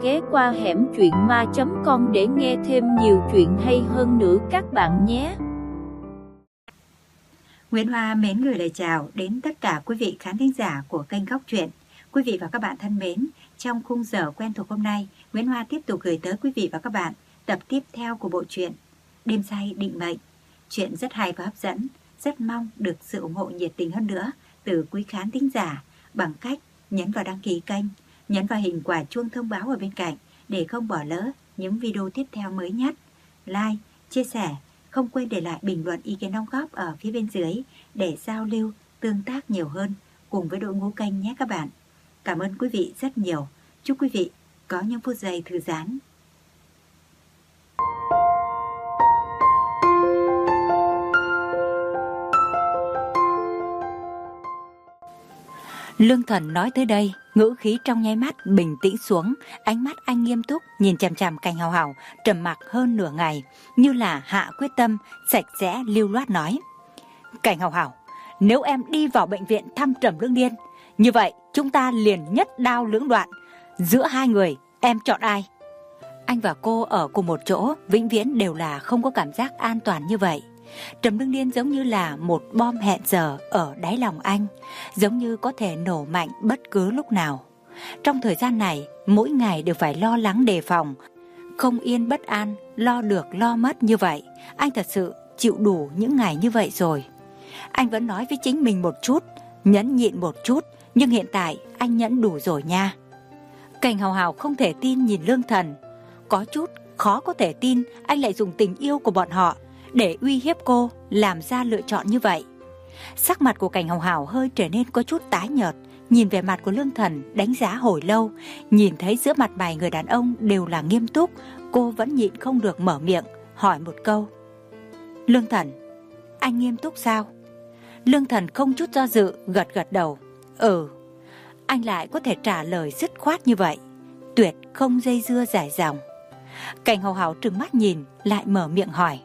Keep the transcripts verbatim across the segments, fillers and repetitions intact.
ghé qua hẻm truyện ma chấm com để nghe thêm nhiều chuyện hay hơn nữa các bạn nhé. Nguyễn Hoa mến gửi lời chào đến tất cả quý vị khán thính giả của kênh Góc Truyện. Quý vị và các bạn thân mến, trong khung giờ quen thuộc hôm nay, Nguyễn Hoa tiếp tục gửi tới quý vị và các bạn tập tiếp theo của bộ truyện Đêm Say Định Mệnh. Chuyện rất hay và hấp dẫn, rất mong được sự ủng hộ nhiệt tình hơn nữa từ quý khán thính giả bằng cách nhấn vào đăng ký kênh, nhấn vào hình quả chuông thông báo ở bên cạnh để không bỏ lỡ những video tiếp theo mới nhất. Like, chia sẻ, không quên để lại bình luận ý kiến đóng góp ở phía bên dưới để giao lưu, tương tác nhiều hơn cùng với đội ngũ kênh nhé các bạn. Cảm ơn quý vị rất nhiều. Chúc quý vị có những phút giây thư giãn. Lương Thần nói tới đây, ngữ khí trong nháy mắt bình tĩnh xuống, ánh mắt anh nghiêm túc nhìn chằm chằm Cảnh Hào Hào, trầm mặc hơn nửa ngày, như là hạ quyết tâm, sạch sẽ lưu loát nói: Cảnh Hào Hào, nếu em đi vào bệnh viện thăm Trầm Lương Điên, như vậy chúng ta liền nhất đao lưỡng đoạn. Giữa hai người, em chọn ai? Anh và cô ở cùng một chỗ, vĩnh viễn đều là không có cảm giác an toàn như vậy. Trầm Lương Điên giống như là một bom hẹn giờ ở đáy lòng anh, giống như có thể nổ mạnh bất cứ lúc nào. Trong thời gian này, mỗi ngày đều phải lo lắng đề phòng, không yên bất an, lo được lo mất như vậy. Anh thật sự chịu đủ những ngày như vậy rồi. Anh vẫn nói với chính mình một chút, nhẫn nhịn một chút, nhưng hiện tại anh nhẫn đủ rồi nha. Cảnh Hào Hào không thể tin nhìn Lương Thần. Có chút khó có thể tin anh lại dùng tình yêu của bọn họ để uy hiếp cô, làm ra lựa chọn như vậy. Sắc mặt của Cảnh Hào Hào hơi trở nên có chút tái nhợt, nhìn về mặt của Lương Thần đánh giá hồi lâu, nhìn thấy giữa mặt mày người đàn ông đều là nghiêm túc, cô vẫn nhịn không được mở miệng, hỏi một câu: Lương Thần, anh nghiêm túc sao? Lương Thần không chút do dự, gật gật đầu. Ừ. Anh lại có thể trả lời dứt khoát như vậy, tuyệt không dây dưa dài dòng. Cảnh Hào Hào trừng mắt nhìn, lại mở miệng hỏi: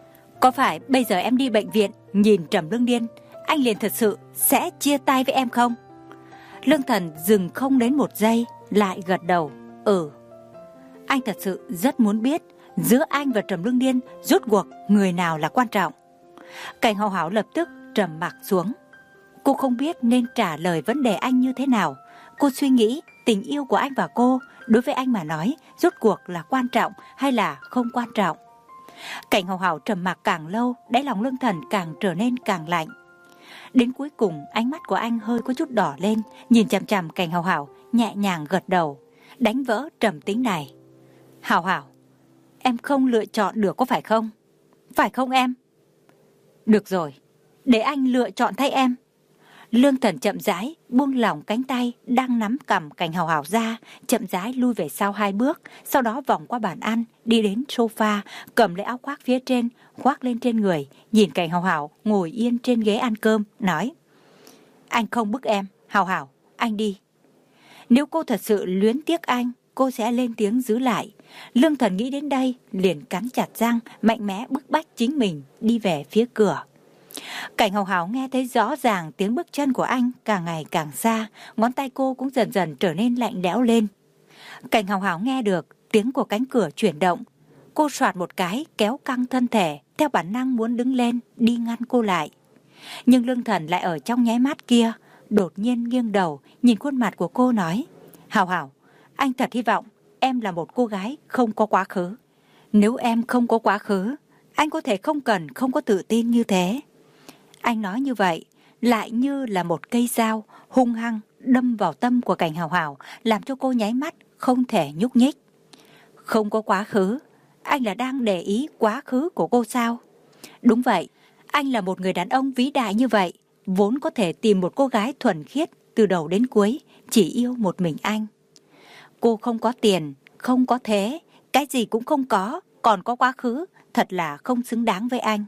Có phải bây giờ em đi bệnh viện nhìn Trầm Lương Điên, anh liền thật sự sẽ chia tay với em không? Lương Thần dừng không đến một giây, lại gật đầu. Ừ. Anh thật sự rất muốn biết giữa anh và Trầm Lương Điên rốt cuộc người nào là quan trọng. Cảnh Hào Hào lập tức trầm mặc xuống. Cô không biết nên trả lời vấn đề anh như thế nào. Cô suy nghĩ tình yêu của anh và cô đối với anh mà nói rốt cuộc là quan trọng hay là không quan trọng. Cảnh Hào Hào trầm mặc càng lâu, đáy lòng Lương Thần càng trở nên càng lạnh. Đến cuối cùng ánh mắt của anh hơi có chút đỏ lên, nhìn chằm chằm Cảnh Hào Hào, nhẹ nhàng gật đầu, đánh vỡ trầm tĩnh này. Hào Hào, em không lựa chọn được có phải không? Phải không em? Được rồi, để anh lựa chọn thay em. Lương Thần chậm rãi buông lỏng cánh tay đang nắm cằm Cảnh Hào Hào ra, chậm rãi lui về sau hai bước, sau đó vòng qua bàn ăn, đi đến sofa, cầm lấy áo khoác phía trên, khoác lên trên người, nhìn Cảnh Hào Hào ngồi yên trên ghế ăn cơm, nói: Anh không bức em, Hào Hào, anh đi. Nếu cô thật sự luyến tiếc anh, cô sẽ lên tiếng giữ lại. Lương Thần nghĩ đến đây, liền cắn chặt răng, mạnh mẽ bức bách chính mình đi về phía cửa. Cảnh Hào Hào nghe thấy rõ ràng tiếng bước chân của anh càng ngày càng xa, ngón tay cô cũng dần dần trở nên lạnh lẽo lên. Cảnh Hào Hào nghe được tiếng của cánh cửa chuyển động. Cô soạt một cái kéo căng thân thể, theo bản năng muốn đứng lên đi ngăn cô lại. Nhưng Lương Thần lại ở trong nháy mắt kia, đột nhiên nghiêng đầu nhìn khuôn mặt của cô nói: Hào Hào, anh thật hy vọng em là một cô gái không có quá khứ. Nếu em không có quá khứ, anh có thể không cần không có tự tin như thế. Anh nói như vậy, lại như là một cây dao hung hăng đâm vào tâm của Cảnh Hào Hào, làm cho cô nháy mắt không thể nhúc nhích. Không có quá khứ, anh là đang để ý quá khứ của cô sao? Đúng vậy, anh là một người đàn ông vĩ đại như vậy, vốn có thể tìm một cô gái thuần khiết từ đầu đến cuối, chỉ yêu một mình anh. Cô không có tiền, không có thế, cái gì cũng không có, còn có quá khứ, thật là không xứng đáng với anh.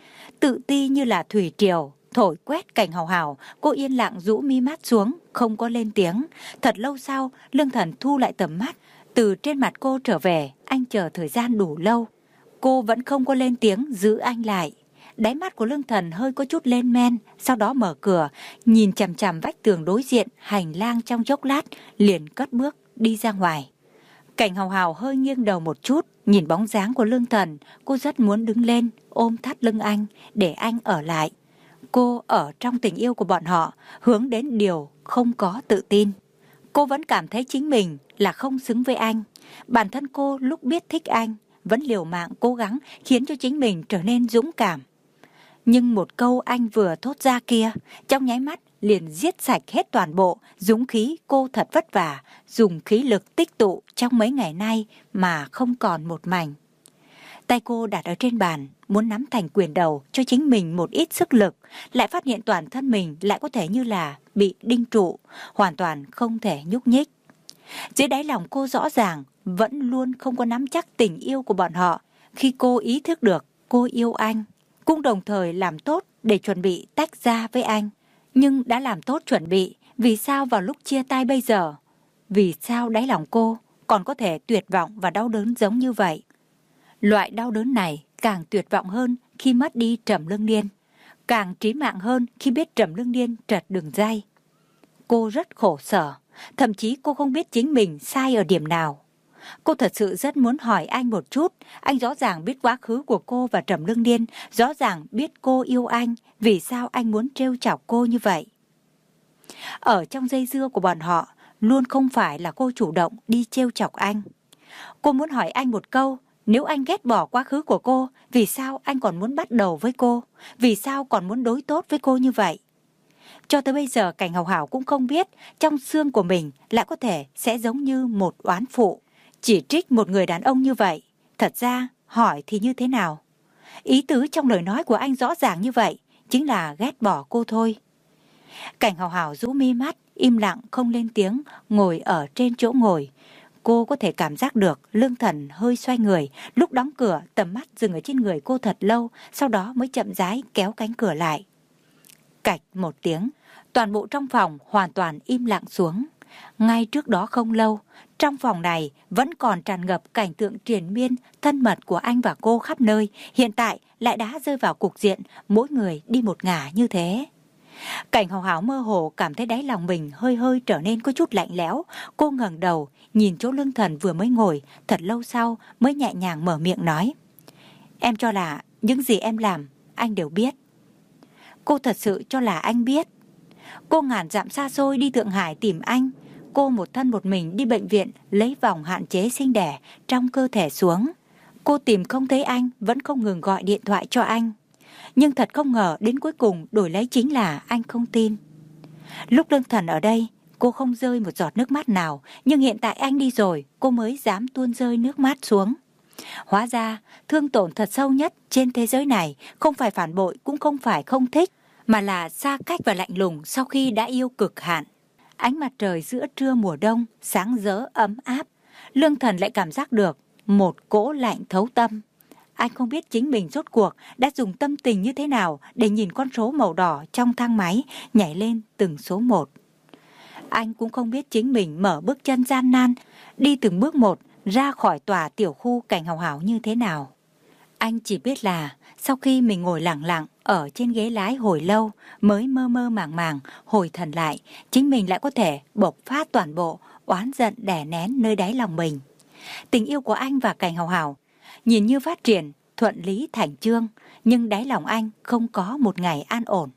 Tự ti như là thủy triều thổi quét Cảnh Hào Hào, cô yên lặng rũ mi mắt xuống, không có lên tiếng. Thật lâu sau, Lương Thần thu lại tầm mắt từ trên mặt cô trở về. Anh chờ thời gian đủ lâu, cô vẫn không có lên tiếng giữ anh lại. Đáy mắt của Lương Thần hơi có chút lên men, sau đó mở cửa, nhìn chằm chằm vách tường đối diện hành lang trong chốc lát, liền cất bước đi ra ngoài. Cảnh Hào Hào hơi nghiêng đầu một chút, nhìn bóng dáng của Lương Thần, cô rất muốn đứng lên, ôm thắt lưng anh, để anh ở lại. Cô ở trong tình yêu của bọn họ, hướng đến điều không có tự tin. Cô vẫn cảm thấy chính mình là không xứng với anh. Bản thân cô lúc biết thích anh, vẫn liều mạng cố gắng khiến cho chính mình trở nên dũng cảm. Nhưng một câu anh vừa thốt ra kia, trong nháy mắt liền giết sạch hết toàn bộ dũng khí cô thật vất vả, dùng khí lực tích tụ trong mấy ngày nay mà không còn một mảnh. Tay cô đặt ở trên bàn, muốn nắm thành quyền đầu cho chính mình một ít sức lực, lại phát hiện toàn thân mình lại có thể như là bị đinh trụ, hoàn toàn không thể nhúc nhích. Dưới đáy lòng cô rõ ràng vẫn luôn không có nắm chắc tình yêu của bọn họ. Khi cô ý thức được cô yêu anh, cũng đồng thời làm tốt để chuẩn bị tách ra với anh. Nhưng đã làm tốt chuẩn bị, vì sao vào lúc chia tay bây giờ? Vì sao đáy lòng cô còn có thể tuyệt vọng và đau đớn giống như vậy? Loại đau đớn này càng tuyệt vọng hơn khi mất đi Trầm Lương Niên, càng trí mạng hơn khi biết Trầm Lương Niên trật đường ray. Cô rất khổ sở, thậm chí cô không biết chính mình sai ở điểm nào. Cô thật sự rất muốn hỏi anh một chút. Anh rõ ràng biết quá khứ của cô và Trầm Lương Niên, rõ ràng biết cô yêu anh, vì sao anh muốn trêu chọc cô như vậy? Ở trong dây dưa của bọn họ, luôn không phải là cô chủ động đi trêu chọc anh. Cô muốn hỏi anh một câu, nếu anh ghét bỏ quá khứ của cô, vì sao anh còn muốn bắt đầu với cô? Vì sao còn muốn đối tốt với cô như vậy? Cho tới bây giờ Cảnh Hào Hào cũng không biết trong xương của mình lại có thể sẽ giống như một oán phụ. Chỉ trích một người đàn ông như vậy, thật ra hỏi thì như thế nào? Ý tứ trong lời nói của anh rõ ràng như vậy, chính là ghét bỏ cô thôi. Cảnh Hào Hào rũ mi mắt, im lặng không lên tiếng, ngồi ở trên chỗ ngồi. Cô có thể cảm giác được Lương Thần hơi xoay người, lúc đóng cửa tầm mắt dừng ở trên người cô thật lâu, sau đó mới chậm rãi kéo cánh cửa lại. Cạch một tiếng, toàn bộ trong phòng hoàn toàn im lặng xuống. Ngay trước đó không lâu, trong phòng này vẫn còn tràn ngập cảnh tượng triền miên, thân mật của anh và cô khắp nơi, hiện tại lại đã rơi vào cục diện mỗi người đi một ngả như thế. Cảnh Hào Hào mơ hồ cảm thấy đáy lòng mình hơi hơi trở nên có chút lạnh lẽo. Cô ngẩng đầu, nhìn chỗ Lương Thần vừa mới ngồi, thật lâu sau mới nhẹ nhàng mở miệng nói. Em cho là những gì em làm, anh đều biết. Cô thật sự cho là anh biết. Cô ngàn dặm xa xôi đi Thượng Hải tìm anh. Cô một thân một mình đi bệnh viện lấy vòng hạn chế sinh đẻ trong cơ thể xuống. Cô tìm không thấy anh, vẫn không ngừng gọi điện thoại cho anh. Nhưng thật không ngờ đến cuối cùng đổi lấy chính là anh không tin. Lúc Lương Thần ở đây, cô không rơi một giọt nước mắt nào. Nhưng hiện tại anh đi rồi, cô mới dám tuôn rơi nước mắt xuống. Hóa ra, thương tổn thật sâu nhất trên thế giới này không phải phản bội, cũng không phải không thích, mà là xa cách và lạnh lùng sau khi đã yêu cực hạn. Ánh mặt trời giữa trưa mùa đông, sáng rỡ ấm áp. Lương Thần lại cảm giác được một cỗ lạnh thấu tâm. Anh không biết chính mình rốt cuộc đã dùng tâm tình như thế nào để nhìn con số màu đỏ trong thang máy nhảy lên từng số một. Anh cũng không biết chính mình mở bước chân gian nan, đi từng bước một ra khỏi tòa tiểu khu Cảnh Hào Hào như thế nào. Anh chỉ biết là sau khi mình ngồi lặng lặng ở trên ghế lái hồi lâu mới mơ mơ màng màng hồi thần lại, chính mình lại có thể bộc phát toàn bộ oán giận đè nén nơi đáy lòng mình. Tình yêu của anh và Cảnh Hào Hào nhìn như phát triển thuận lý thành chương, nhưng đáy lòng anh không có một ngày an ổn.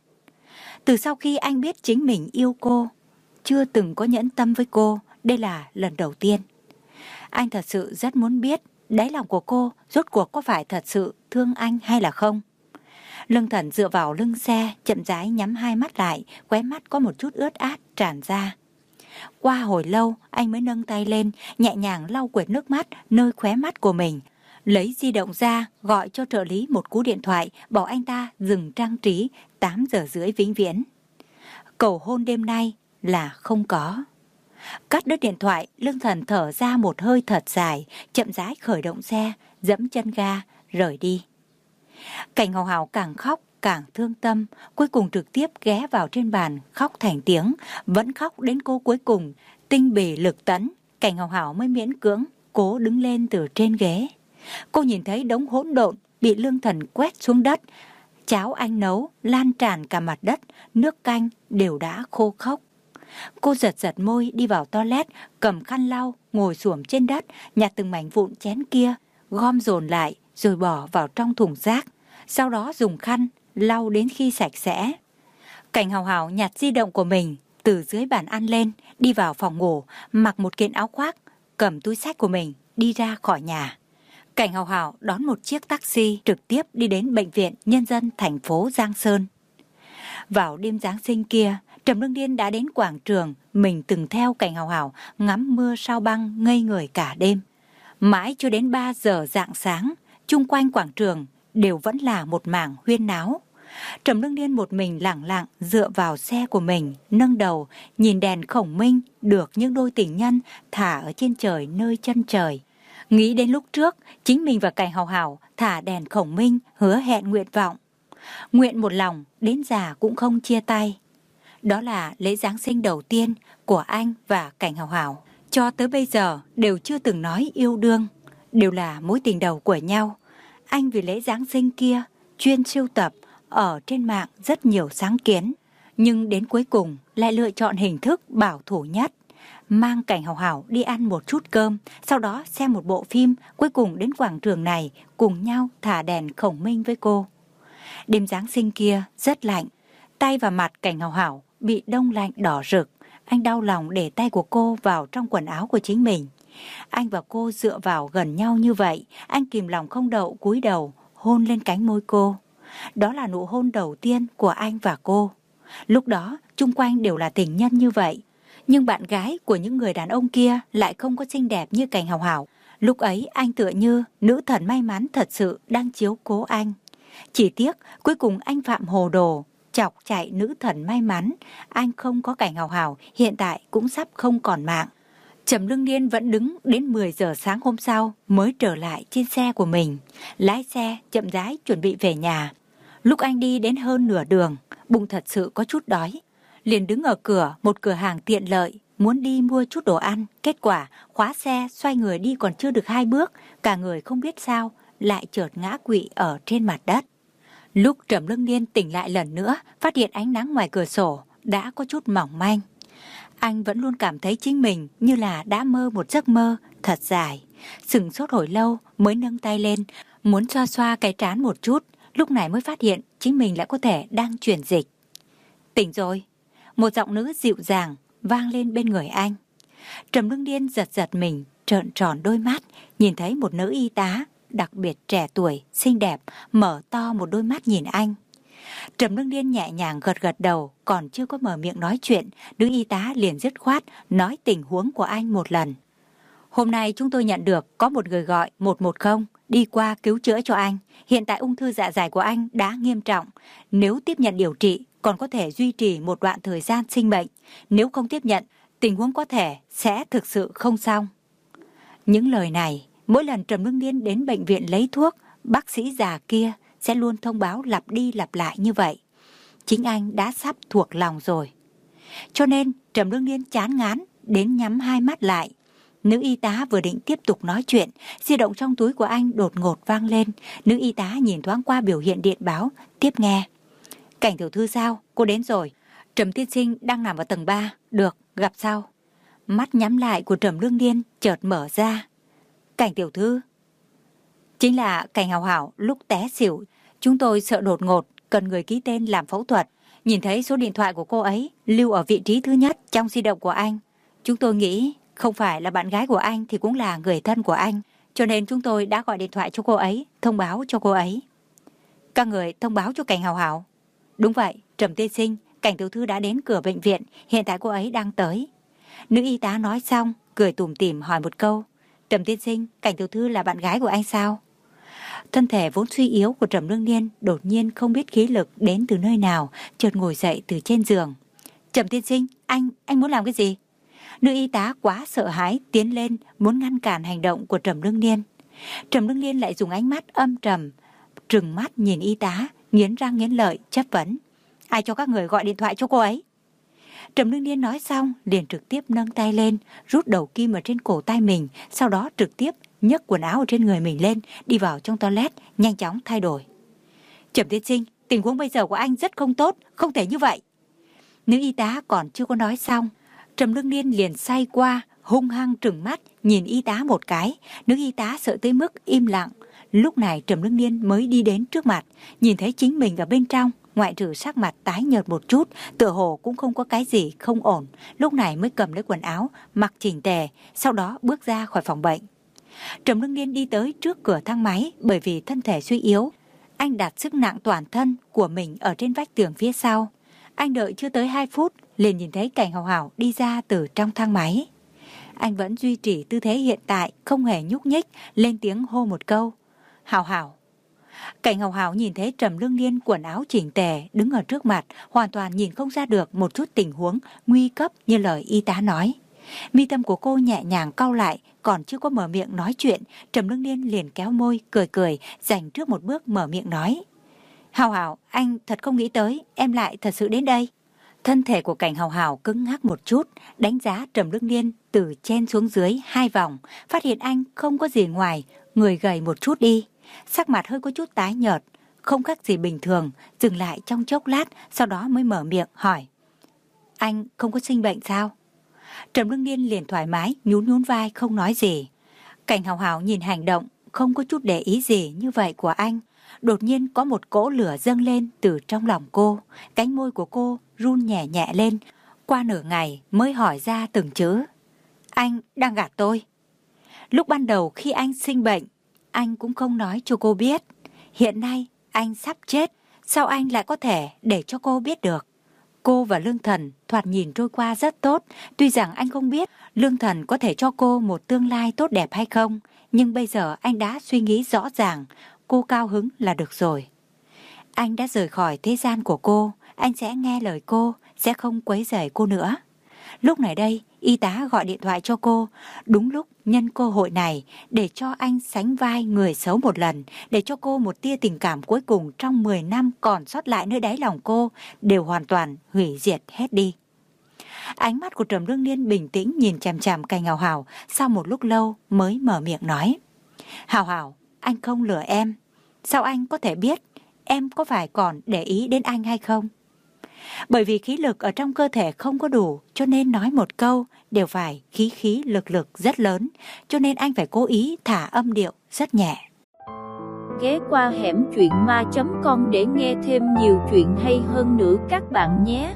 Từ sau khi anh biết chính mình yêu cô, chưa từng có nhẫn tâm với cô, đây là lần đầu tiên. Anh thật sự rất muốn biết đáy lòng của cô rốt cuộc có phải thật sự thương anh hay là không. Lương Thần dựa vào lưng xe, chậm rãi nhắm hai mắt lại, khóe mắt có một chút ướt át tràn ra. Qua hồi lâu, anh mới nâng tay lên, nhẹ nhàng lau quệt nước mắt nơi khóe mắt của mình. Lấy di động ra, gọi cho trợ lý một cú điện thoại, bảo anh ta dừng trang trí tám giờ rưỡi vĩnh viễn. Cầu hôn đêm nay là không có. Cắt đứt điện thoại, Lương Thần thở ra một hơi thật dài, chậm rãi khởi động xe, dẫm chân ga, rời đi. Cảnh Hào Hào càng khóc, càng thương tâm, cuối cùng trực tiếp ghé vào trên bàn, khóc thành tiếng, vẫn khóc đến cô cuối cùng, tinh bì lực tấn. Cảnh Hào Hào mới miễn cưỡng, cố đứng lên từ trên ghế. Cô nhìn thấy đống hỗn độn bị Lương Thần quét xuống đất, cháo anh nấu lan tràn cả mặt đất, nước canh đều đã khô khốc. Cô giật giật môi đi vào toilet, cầm khăn lau, ngồi xổm trên đất, nhặt từng mảnh vụn chén kia, gom dồn lại rồi bỏ vào trong thùng rác. Sau đó dùng khăn lau đến khi sạch sẽ. Cảnh Hào Hào nhặt di động của mình từ dưới bàn ăn lên, đi vào phòng ngủ, mặc một kiện áo khoác, cầm túi xách của mình đi ra khỏi nhà. Cảnh Hào Hào đón một chiếc taxi trực tiếp đi đến Bệnh viện Nhân dân thành phố Giang Sơn. Vào đêm Giáng sinh kia, Trầm Lương Điên đã đến quảng trường mình từng theo Cảnh Hào Hào ngắm mưa sao băng ngây người cả đêm. Mãi cho đến ba giờ rạng sáng, chung quanh quảng trường đều vẫn là một mảng huyên náo. Trầm Lương Điên một mình lẳng lặng dựa vào xe của mình, nâng đầu nhìn đèn khổng minh được những đôi tình nhân thả ở trên trời nơi chân trời. Nghĩ đến lúc trước chính mình và Cảnh Hào Hào thả đèn khổng minh, hứa hẹn nguyện vọng, nguyện một lòng đến già cũng không chia tay. Đó là lễ Giáng sinh đầu tiên của anh và Cảnh Hào Hào. Cho tới bây giờ đều chưa từng nói yêu đương, đều là mối tình đầu của nhau. Anh vì lễ Giáng sinh kia chuyên sưu tập ở trên mạng rất nhiều sáng kiến, nhưng đến cuối cùng lại lựa chọn hình thức bảo thủ nhất, mang Cảnh Hào Hào đi ăn một chút cơm, sau đó xem một bộ phim, cuối cùng đến quảng trường này cùng nhau thả đèn khổng minh với cô. Đêm Giáng sinh kia rất lạnh, tay và mặt Cảnh Hào Hào bị đông lạnh đỏ rực. Anh đau lòng để tay của cô vào trong quần áo của chính mình. Anh và cô dựa vào gần nhau như vậy, anh kìm lòng không đậu cúi đầu hôn lên cánh môi cô. Đó là nụ hôn đầu tiên của anh và cô. Lúc đó chung quanh đều là tình nhân như vậy, nhưng bạn gái của những người đàn ông kia lại không có xinh đẹp như Cảnh Hào Hào. Lúc ấy anh tựa như nữ thần may mắn thật sự đang chiếu cố anh. Chỉ tiếc cuối cùng anh phạm hồ đồ, chọc chạy nữ thần may mắn. Anh không có Cảnh Hào Hào, hiện tại cũng sắp không còn mạng. Trầm Lương Điên vẫn đứng đến mười giờ sáng hôm sau mới trở lại trên xe của mình, lái xe chậm rãi chuẩn bị về nhà. Lúc anh đi đến hơn nửa đường, bụng thật sự có chút đói, liền đứng ở cửa một cửa hàng tiện lợi, muốn đi mua chút đồ ăn. Kết quả khóa xe, xoay người đi còn chưa được hai bước, cả người không biết sao lại chợt ngã quỵ ở trên mặt đất. Lúc Trầm Lương Điên tỉnh lại lần nữa, phát hiện ánh nắng ngoài cửa sổ đã có chút mỏng manh. Anh vẫn luôn cảm thấy chính mình như là đã mơ một giấc mơ thật dài. Sửng sốt hồi lâu mới nâng tay lên, muốn xoa xoa cái trán một chút, lúc này mới phát hiện chính mình lại có thể đang chuyển dịch. Tỉnh rồi, một giọng nữ dịu dàng vang lên bên người anh. Trầm Lương Điên giật giật mình, trợn tròn đôi mắt, nhìn thấy một nữ y tá đặc biệt trẻ tuổi, xinh đẹp, mở to một đôi mắt nhìn anh. Trầm Lương Điên nhẹ nhàng gật gật đầu, còn chưa có mở miệng nói chuyện, nữ y tá liền dứt khoát nói tình huống của anh một lần. Hôm nay chúng tôi nhận được có một người gọi một một không đi qua cứu chữa cho anh. Hiện tại ung thư dạ dày của anh đã nghiêm trọng. Nếu tiếp nhận điều trị còn có thể duy trì một đoạn thời gian sinh mệnh. Nếu không tiếp nhận, tình huống có thể sẽ thực sự không xong. Những lời này, mỗi lần Trầm Lương Điên đến bệnh viện lấy thuốc, bác sĩ già kia sẽ luôn thông báo lặp đi lặp lại như vậy. Chính anh đã sắp thuộc lòng rồi. Cho nên Trầm Lương Điên chán ngán đến nhắm hai mắt lại. Nữ y tá vừa định tiếp tục nói chuyện, di động trong túi của anh đột ngột vang lên. Nữ y tá nhìn thoáng qua biểu hiện điện báo, tiếp nghe. Cảnh tiểu thư sao? Cô đến rồi. Trầm tiên sinh đang nằm ở tầng ba. Được, gặp sau. Mắt nhắm lại của Trầm Lương Điên chợt mở ra. Cảnh tiểu thư? Chính là Cảnh Hào Hào lúc té xỉu. Chúng tôi sợ đột ngột, cần người ký tên làm phẫu thuật. Nhìn thấy số điện thoại của cô ấy lưu ở vị trí thứ nhất trong di động của anh. Chúng tôi nghĩ không phải là bạn gái của anh thì cũng là người thân của anh. Cho nên chúng tôi đã gọi điện thoại cho cô ấy, thông báo cho cô ấy. Các người thông báo cho Cảnh Hào Hào? Đúng vậy, Trầm tiên sinh, Cảnh tiểu thư đã đến cửa bệnh viện, hiện tại cô ấy đang tới. Nữ y tá nói xong, cười tủm tỉm hỏi một câu. Trầm tiên sinh, Cảnh tiểu thư là bạn gái của anh sao? Thân thể vốn suy yếu của Trầm Lương Điên đột nhiên không biết khí lực đến từ nơi nào, chợt ngồi dậy từ trên giường. Trầm tiên sinh, anh, anh muốn làm cái gì? Nữ y tá quá sợ hãi tiến lên muốn ngăn cản hành động của Trầm Lương Điên. Trầm Lương Điên lại dùng ánh mắt âm trầm, trừng mắt nhìn y tá, nghiến răng nghiến lợi chất vấn. Ai cho các người gọi điện thoại cho cô ấy? Trầm Lương Điên nói xong liền trực tiếp nâng tay lên, rút đầu kim ở trên cổ tay mình, sau đó trực tiếp nhấc quần áo ở trên người mình lên, đi vào trong toilet, nhanh chóng thay đổi. Trầm tiên sinh, tình huống bây giờ của anh rất không tốt, không thể như vậy. Nữ y tá còn chưa có nói xong, Trầm Lương Liên liền say qua, hung hăng trừng mắt nhìn y tá một cái. Nữ y tá sợ tới mức im lặng. Lúc này Trầm Lương Liên mới đi đến trước mặt, nhìn thấy chính mình ở bên trong, ngoại trừ sắc mặt tái nhợt một chút, tựa hồ cũng không có cái gì không ổn. Lúc này mới cầm lấy quần áo, mặc chỉnh tề, sau đó bước ra khỏi phòng bệnh. Trầm Lương Liên đi tới trước cửa thang máy, bởi vì thân thể suy yếu, anh đặt sức nặng toàn thân của mình ở trên vách tường phía sau. Anh đợi chưa tới hai phút, liền nhìn thấy Cảnh Hào Hào đi ra từ trong thang máy. Anh vẫn duy trì tư thế hiện tại, không hề nhúc nhích, lên tiếng hô một câu: Hào Hào. Cảnh Hào Hào nhìn thấy Trầm Lương Liên quần áo chỉnh tề đứng ở trước mặt, hoàn toàn nhìn không ra được một chút tình huống nguy cấp như lời y tá nói. Mi tâm của cô nhẹ nhàng cau lại, còn chưa có mở miệng nói chuyện, Trầm Lương Liên liền kéo môi cười cười, dành trước một bước mở miệng nói: Hào Hào, anh thật không nghĩ tới em lại thật sự đến đây. Thân thể của Cảnh Hào Hào cứng ngắc một chút, đánh giá Trầm Lương Liên từ trên xuống dưới hai vòng, phát hiện anh không có gì ngoài người gầy một chút đi, sắc mặt hơi có chút tái nhợt, không khác gì bình thường, dừng lại trong chốc lát, sau đó mới mở miệng hỏi: Anh không có sinh bệnh sao? Trầm Lương Liên liền thoải mái nhún nhún vai không nói gì. Cảnh Hào Hào nhìn hành động không có chút để ý gì như vậy của anh, đột nhiên có một cỗ lửa dâng lên từ trong lòng cô, cánh môi của cô run nhẹ nhẹ lên, qua nửa ngày mới hỏi ra từng chữ: Anh đang gạt tôi. Lúc ban đầu khi anh sinh bệnh, anh cũng không nói cho cô biết. Hiện nay anh sắp chết, sao anh lại có thể để cho cô biết được? Cô và Lương Thần thoạt nhìn trôi qua rất tốt, tuy rằng anh không biết Lương Thần có thể cho cô một tương lai tốt đẹp hay không, nhưng bây giờ anh đã suy nghĩ rõ ràng, cô cao hứng là được rồi. Anh đã rời khỏi thế gian của cô, anh sẽ nghe lời cô, sẽ không quấy rầy cô nữa. Lúc này đây, y tá gọi điện thoại cho cô, đúng lúc nhân cơ hội này để cho anh sánh vai người xấu một lần, để cho cô một tia tình cảm cuối cùng trong mười năm còn sót lại nơi đáy lòng cô đều hoàn toàn hủy diệt hết đi. Ánh mắt của Trầm Lương Liên bình tĩnh nhìn chằm chằm Cảnh Hào Hào, sau một lúc lâu mới mở miệng nói: Hào Hào, anh không lừa em. Sao anh có thể biết em có phải còn để ý đến anh hay không? Bởi vì khí lực ở trong cơ thể không có đủ, cho nên nói một câu đều phải khí khí lực lực rất lớn, cho nên anh phải cố ý thả âm điệu rất nhẹ. Ghé qua hẻm truyện ma chấm com để nghe thêm nhiều chuyện hay hơn nữa các bạn nhé.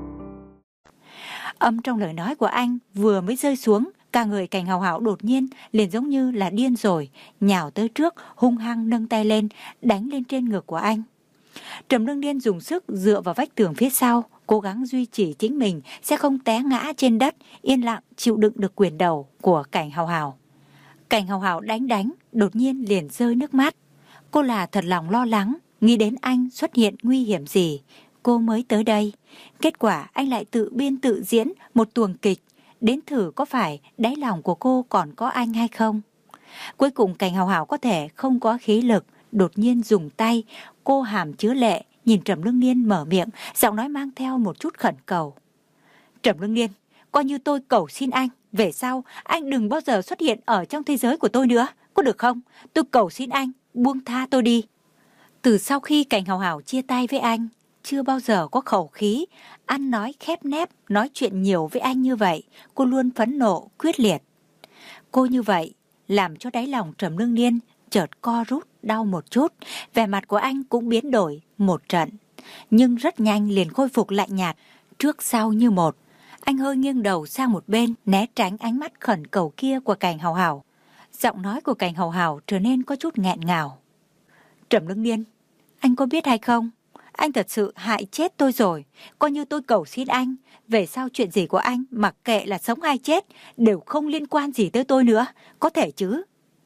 Âm trong lời nói của anh vừa mới rơi xuống, cả người Cảnh Hào Hào đột nhiên liền giống như là điên rồi, nhào tới trước, hung hăng nâng tay lên, đánh lên trên ngực của anh. Trầm Lương Liên dùng sức dựa vào vách tường phía sau, cố gắng duy trì chính mình sẽ không té ngã trên đất, yên lặng chịu đựng được quyền đầu của Cảnh Hào Hào. Cảnh Hào Hào đánh đánh, đột nhiên liền rơi nước mắt. Cô là thật lòng lo lắng, nghĩ đến anh xuất hiện nguy hiểm gì, cô mới tới đây. Kết quả anh lại tự biên tự diễn một tuồng kịch, đến thử có phải đáy lòng của cô còn có anh hay không. Cuối cùng Cảnh Hào Hào có thể không có khí lực, đột nhiên dùng tay, cô hàm chứa lệ, nhìn Trầm Lương Liên mở miệng, giọng nói mang theo một chút khẩn cầu. Trầm Lương Liên, coi như tôi cầu xin anh, về sau anh đừng bao giờ xuất hiện ở trong thế giới của tôi nữa, có được không? Tôi cầu xin anh, buông tha tôi đi. Từ sau khi Cảnh Hào Hào chia tay với anh, chưa bao giờ có khẩu khí, ăn nói khép nép, nói chuyện nhiều với anh như vậy, cô luôn phẫn nộ, quyết liệt. Cô như vậy, làm cho đáy lòng Trầm Lương Liên chợt co rút, đau một chút, vẻ mặt của anh cũng biến đổi một trận, nhưng rất nhanh liền khôi phục lạnh nhạt, trước sau như một. Anh hơi nghiêng đầu sang một bên, né tránh ánh mắt khẩn cầu kia của Cảnh Hào Hào. Giọng nói của Cảnh Hào Hào trở nên có chút nghẹn ngào. Trầm Lương Liên, anh có biết hay không, anh thật sự hại chết tôi rồi. Coi như tôi cầu xin anh, về sau chuyện gì của anh, mặc kệ là sống hay chết, đều không liên quan gì tới tôi nữa, có thể chứ?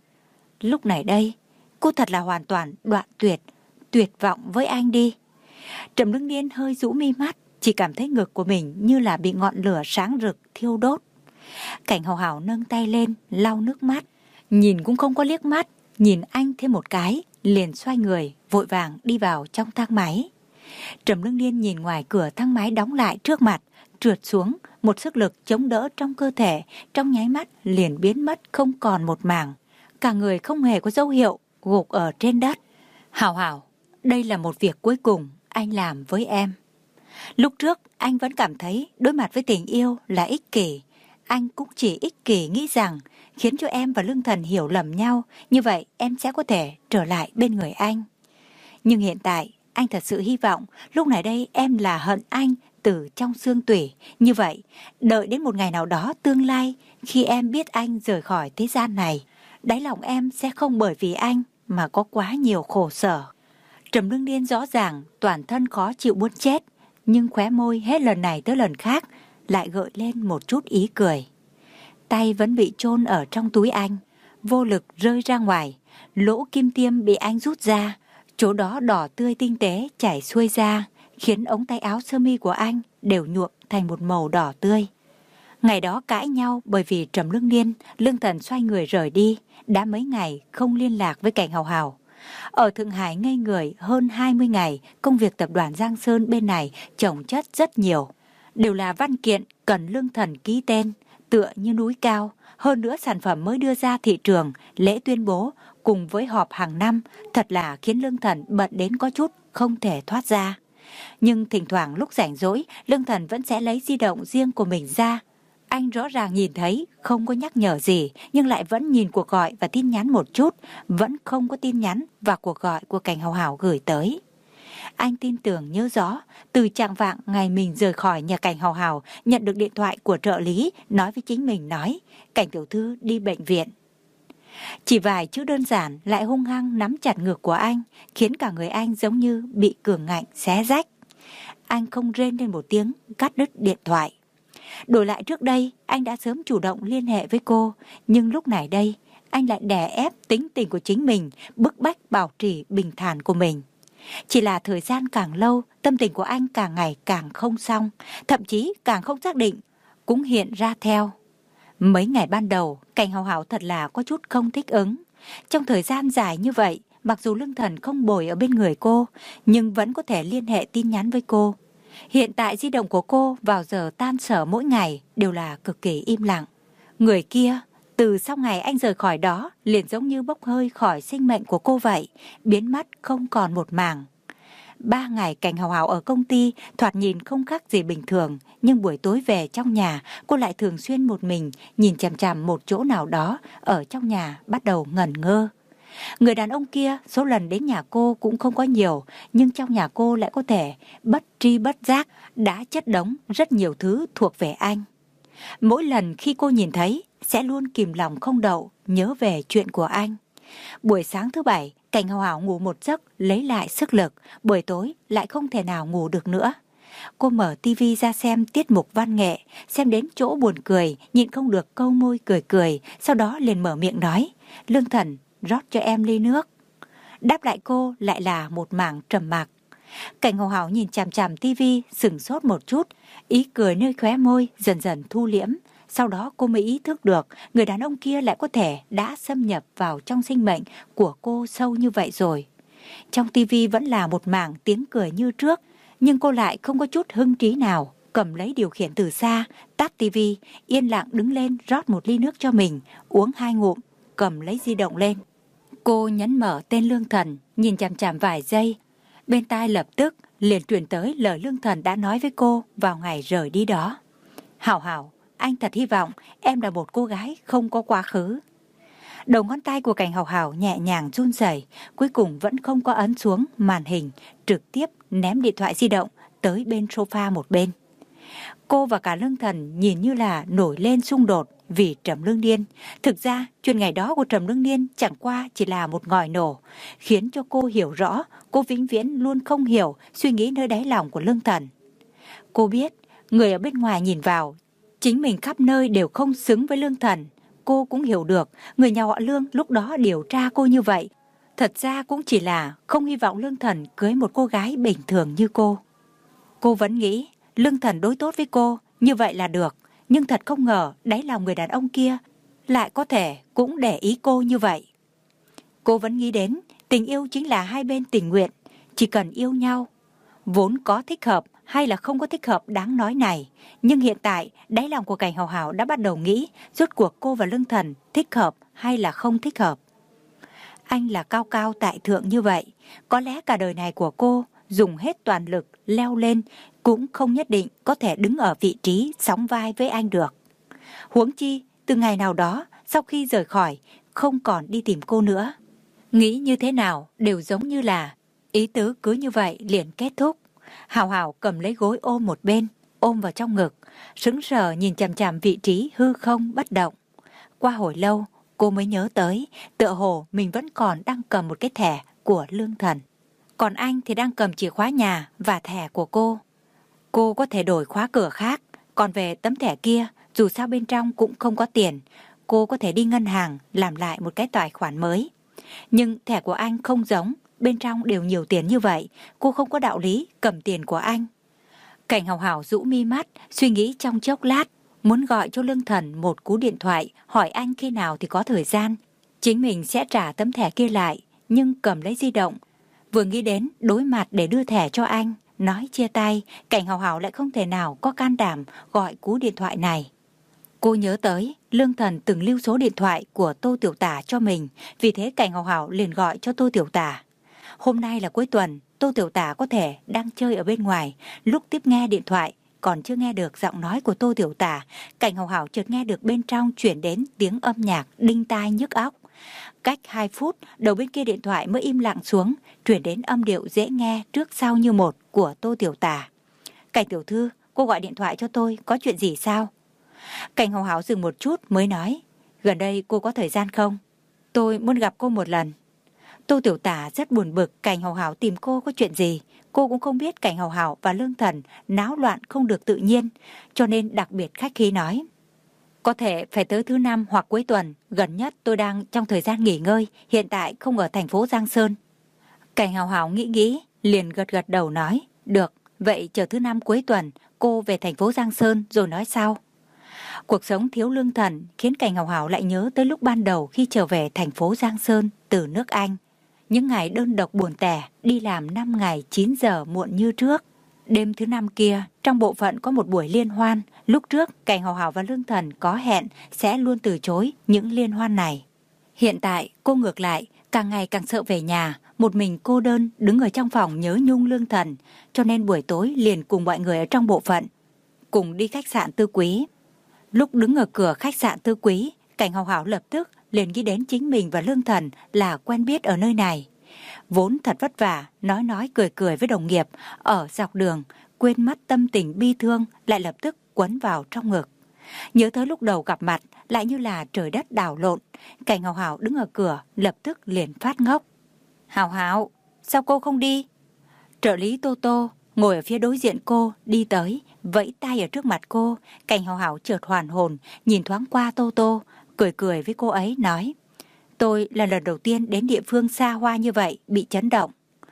Lúc này đây, cô thật là hoàn toàn đoạn tuyệt, tuyệt vọng với anh đi. Trầm Lương Liên hơi rũ mi mắt, chỉ cảm thấy ngực của mình như là bị ngọn lửa sáng rực thiêu đốt. Cảnh Hào Hào nâng tay lên, lau nước mắt, nhìn cũng không có liếc mắt, nhìn anh thêm một cái, liền xoay người, vội vàng đi vào trong thang máy. Trầm Lương Liên nhìn ngoài cửa thang máy đóng lại trước mặt, trượt xuống, một sức lực chống đỡ trong cơ thể, trong nháy mắt liền biến mất không còn một mảng. Cả người không hề có dấu hiệu, gục ở trên đất. Hào Hào, đây là một việc cuối cùng anh làm với em. Lúc trước anh vẫn cảm thấy đối mặt với tình yêu là ích kỷ. Anh cũng chỉ ích kỷ nghĩ rằng khiến cho em và Lương Thần hiểu lầm nhau, như vậy em sẽ có thể trở lại bên người anh. Nhưng hiện tại anh thật sự hy vọng lúc này đây em là hận anh từ trong xương tủy. Như vậy đợi đến một ngày nào đó tương lai, khi em biết anh rời khỏi thế gian này, đáy lòng em sẽ không bởi vì anh mà có quá nhiều khổ sở. Trầm Lương Điên rõ ràng toàn thân khó chịu muốn chết, nhưng khóe môi hết lần này tới lần khác lại gợi lên một chút ý cười. Tay vẫn bị chôn ở trong túi anh, vô lực rơi ra ngoài, lỗ kim tiêm bị anh rút ra, chỗ đó đỏ tươi tinh tế chảy xuôi ra, khiến ống tay áo sơ mi của anh đều nhuộm thành một màu đỏ tươi. Ngày đó cãi nhau bởi vì Trầm Lương Điên, Lương Thần xoay người rời đi, đã mấy ngày không liên lạc với Cảnh Hào Hào. Ở Thượng Hải ngây người hơn hai mươi ngày, công việc tập đoàn Giang Sơn bên này chồng chất rất nhiều. Đều là văn kiện cần Lương Thần ký tên, tựa như núi cao. Hơn nữa sản phẩm mới đưa ra thị trường, lễ tuyên bố cùng với họp hàng năm, thật là khiến Lương Thần bận đến có chút không thể thoát ra. Nhưng thỉnh thoảng lúc rảnh rỗi, Lương Thần vẫn sẽ lấy di động riêng của mình ra. Anh rõ ràng nhìn thấy, không có nhắc nhở gì, nhưng lại vẫn nhìn cuộc gọi và tin nhắn một chút, vẫn không có tin nhắn và cuộc gọi của Cảnh Hào Hào gửi tới. Anh tin tưởng nhớ rõ, từ chạng vạng ngày mình rời khỏi nhà Cảnh Hào Hào, nhận được điện thoại của trợ lý nói với chính mình nói, Cảnh tiểu thư đi bệnh viện. Chỉ vài chữ đơn giản lại hung hăng nắm chặt ngực của anh, khiến cả người anh giống như bị cường ngạnh xé rách. Anh không rên lên một tiếng, cắt đứt điện thoại. Đổi lại trước đây, anh đã sớm chủ động liên hệ với cô, nhưng lúc này đây, anh lại đè ép tính tình của chính mình, bức bách bảo trì bình thản của mình. Chỉ là thời gian càng lâu, tâm tình của anh càng ngày càng không xong, thậm chí càng không xác định, cũng hiện ra theo. Mấy ngày ban đầu, Cảnh Hào Hào thật là có chút không thích ứng. Trong thời gian dài như vậy, mặc dù Lương Thần không bồi ở bên người cô, nhưng vẫn có thể liên hệ tin nhắn với cô. Hiện tại di động của cô vào giờ tan sở mỗi ngày đều là cực kỳ im lặng. Người kia, từ sau ngày anh rời khỏi đó, liền giống như bốc hơi khỏi sinh mệnh của cô vậy, biến mất không còn một mảng. Ba ngày Cảnh Hào Hào ở công ty, thoạt nhìn không khác gì bình thường, nhưng buổi tối về trong nhà, cô lại thường xuyên một mình, nhìn chằm chằm một chỗ nào đó, ở trong nhà bắt đầu ngẩn ngơ. Người đàn ông kia số lần đến nhà cô cũng không có nhiều, nhưng trong nhà cô lại có thể bất tri bất giác đã chất đống rất nhiều thứ thuộc về anh. Mỗi lần khi cô nhìn thấy, sẽ luôn kìm lòng không đậu, nhớ về chuyện của anh. Buổi sáng thứ bảy, Cảnh Hào Hào ngủ một giấc lấy lại sức lực, buổi tối lại không thể nào ngủ được nữa. Cô mở tivi ra xem tiết mục văn nghệ, xem đến chỗ buồn cười, nhịn không được câu môi cười cười, sau đó liền mở miệng nói, Lương Thần, rót cho em ly nước. Đáp lại cô lại là một mảng trầm mặc. Cảnh Hào Hào nhìn chằm chằm tivi, sửng sốt một chút, ý cười nơi khóe môi dần dần thu liễm. Sau đó cô mới ý thức được người đàn ông kia lại có thể đã xâm nhập vào trong sinh mệnh của cô sâu như vậy rồi. Trong tivi vẫn là một mảng tiếng cười như trước, nhưng cô lại không có chút hưng trí nào. Cầm lấy điều khiển từ xa, tắt tivi, yên lặng đứng lên rót một ly nước cho mình, uống hai ngụm, cầm lấy di động lên. Cô nhấn mở tên Lương Thần, nhìn chằm chằm vài giây. Bên tai lập tức liền truyền tới lời Lương Thần đã nói với cô vào ngày rời đi đó. Hào Hào, anh thật hy vọng em là một cô gái không có quá khứ. Đầu ngón tay của Cảnh Hào Hào nhẹ nhàng run rẩy, cuối cùng vẫn không có ấn xuống màn hình, trực tiếp ném điện thoại di động tới bên sofa một bên. Cô và cả Lương Thần nhìn như là nổi lên xung đột vì Trầm Lương Điên. Thực ra chuyện ngày đó của Trầm Lương Điên chẳng qua chỉ là một ngòi nổ, khiến cho cô hiểu rõ cô vĩnh viễn luôn không hiểu suy nghĩ nơi đáy lòng của Lương Thần. Cô biết người ở bên ngoài nhìn vào, chính mình khắp nơi đều không xứng với Lương Thần. Cô cũng hiểu được người nhà họ Lương lúc đó điều tra cô như vậy, thật ra cũng chỉ là không hy vọng Lương Thần cưới một cô gái bình thường như cô. Cô vẫn nghĩ Lương Thần đối tốt với cô, như vậy là được. Nhưng thật không ngờ đáy lòng người đàn ông kia lại có thể cũng để ý cô như vậy. Cô vẫn nghĩ đến tình yêu chính là hai bên tình nguyện, chỉ cần yêu nhau. Vốn có thích hợp hay là không có thích hợp đáng nói này. Nhưng hiện tại đáy lòng của Cảnh Hào Hào đã bắt đầu nghĩ rốt cuộc cô và Lương Thần thích hợp hay là không thích hợp. Anh là cao cao tại thượng như vậy, có lẽ cả đời này của cô dùng hết toàn lực leo lên cũng không nhất định có thể đứng ở vị trí sóng vai với anh được. Huống chi, từ ngày nào đó, sau khi rời khỏi, không còn đi tìm cô nữa. Nghĩ như thế nào đều giống như là ý tứ cứ như vậy liền kết thúc. Hảo Hảo cầm lấy gối ôm một bên, ôm vào trong ngực, sững sờ nhìn chằm chằm vị trí hư không bất động. Qua hồi lâu, cô mới nhớ tới, tựa hồ mình vẫn còn đang cầm một cái thẻ của Lương Thần. Còn anh thì đang cầm chìa khóa nhà và thẻ của cô. Cô có thể đổi khóa cửa khác, còn về tấm thẻ kia, dù sao bên trong cũng không có tiền, cô có thể đi ngân hàng làm lại một cái tài khoản mới. Nhưng thẻ của anh không giống, bên trong đều nhiều tiền như vậy, cô không có đạo lý cầm tiền của anh. Cảnh Hảo Hảo rũ mi mắt, suy nghĩ trong chốc lát, muốn gọi cho Lương Thần một cú điện thoại, hỏi anh khi nào thì có thời gian. Chính mình sẽ trả tấm thẻ kia lại, nhưng cầm lấy di động. Vừa nghĩ đến đối mặt để đưa thẻ cho anh, nói chia tay, Cảnh Hảo Hảo lại không thể nào có can đảm gọi cú điện thoại này. Cô nhớ tới Lương Thần từng lưu số điện thoại của Tô Tiểu Tả cho mình, vì thế Cảnh Hảo Hảo liền gọi cho Tô Tiểu Tả. Hôm nay là cuối tuần, Tô Tiểu Tả có thể đang chơi ở bên ngoài, lúc tiếp nghe điện thoại, còn chưa nghe được giọng nói của Tô Tiểu Tả, Cảnh Hảo Hảo chợt nghe được bên trong chuyển đến tiếng âm nhạc đinh tai nhức óc. Cách hai phút, đầu bên kia điện thoại mới im lặng xuống, chuyển đến âm điệu dễ nghe trước sau như một của Tô Tiểu Tả. Cảnh tiểu thư, cô gọi điện thoại cho tôi, có chuyện gì sao? Cảnh Hảo Hảo dừng một chút mới nói, gần đây cô có thời gian không? Tôi muốn gặp cô một lần. Tô Tiểu Tả rất buồn bực Cảnh Hảo Hảo tìm cô có chuyện gì. Cô cũng không biết Cảnh Hảo Hảo và Lương Thần náo loạn không được tự nhiên, cho nên đặc biệt khách khí nói. Có thể phải tới thứ năm hoặc cuối tuần, gần nhất tôi đang trong thời gian nghỉ ngơi, hiện tại không ở thành phố Giang Sơn. Cảnh Hảo Hảo nghĩ nghĩ, liền gật gật đầu nói, được, vậy chờ thứ năm cuối tuần, cô về thành phố Giang Sơn rồi nói sau. Cuộc sống thiếu Lương Thần khiến Cảnh Hảo Hảo lại nhớ tới lúc ban đầu khi trở về thành phố Giang Sơn từ nước Anh. Những ngày đơn độc buồn tẻ, đi làm năm ngày chín giờ muộn như trước. Đêm thứ năm kia, trong bộ phận có một buổi liên hoan. Lúc trước, Cảnh Hảo Hảo và Lương Thần có hẹn sẽ luôn từ chối những liên hoan này. Hiện tại, cô ngược lại, càng ngày càng sợ về nhà. Một mình cô đơn đứng ở trong phòng nhớ nhung Lương Thần, cho nên buổi tối liền cùng mọi người ở trong bộ phận cùng đi khách sạn Tư Quý. Lúc đứng ở cửa khách sạn Tư Quý, Cảnh Hảo Hảo lập tức liền nghĩ đến chính mình và Lương Thần là quen biết ở nơi này. Vốn thật vất vả, nói nói cười cười với đồng nghiệp ở dọc đường, quên mất tâm tình bi thương lại lập tức quấn vào trong ngực. Nhớ tới lúc đầu gặp mặt lại như là trời đất đảo lộn. Cảnh Hảo Hảo đứng ở cửa lập tức liền phát ngốc. Hảo Hảo, sao cô không đi? Trợ lý Tô Tô ngồi ở phía đối diện cô đi tới, vẫy tay ở trước mặt cô. Cảnh Hảo Hảo chợt hoàn hồn, nhìn thoáng qua Tô Tô, cười cười với cô ấy nói, tôi là lần đầu tiên đến địa phương xa hoa như vậy, bị chấn động.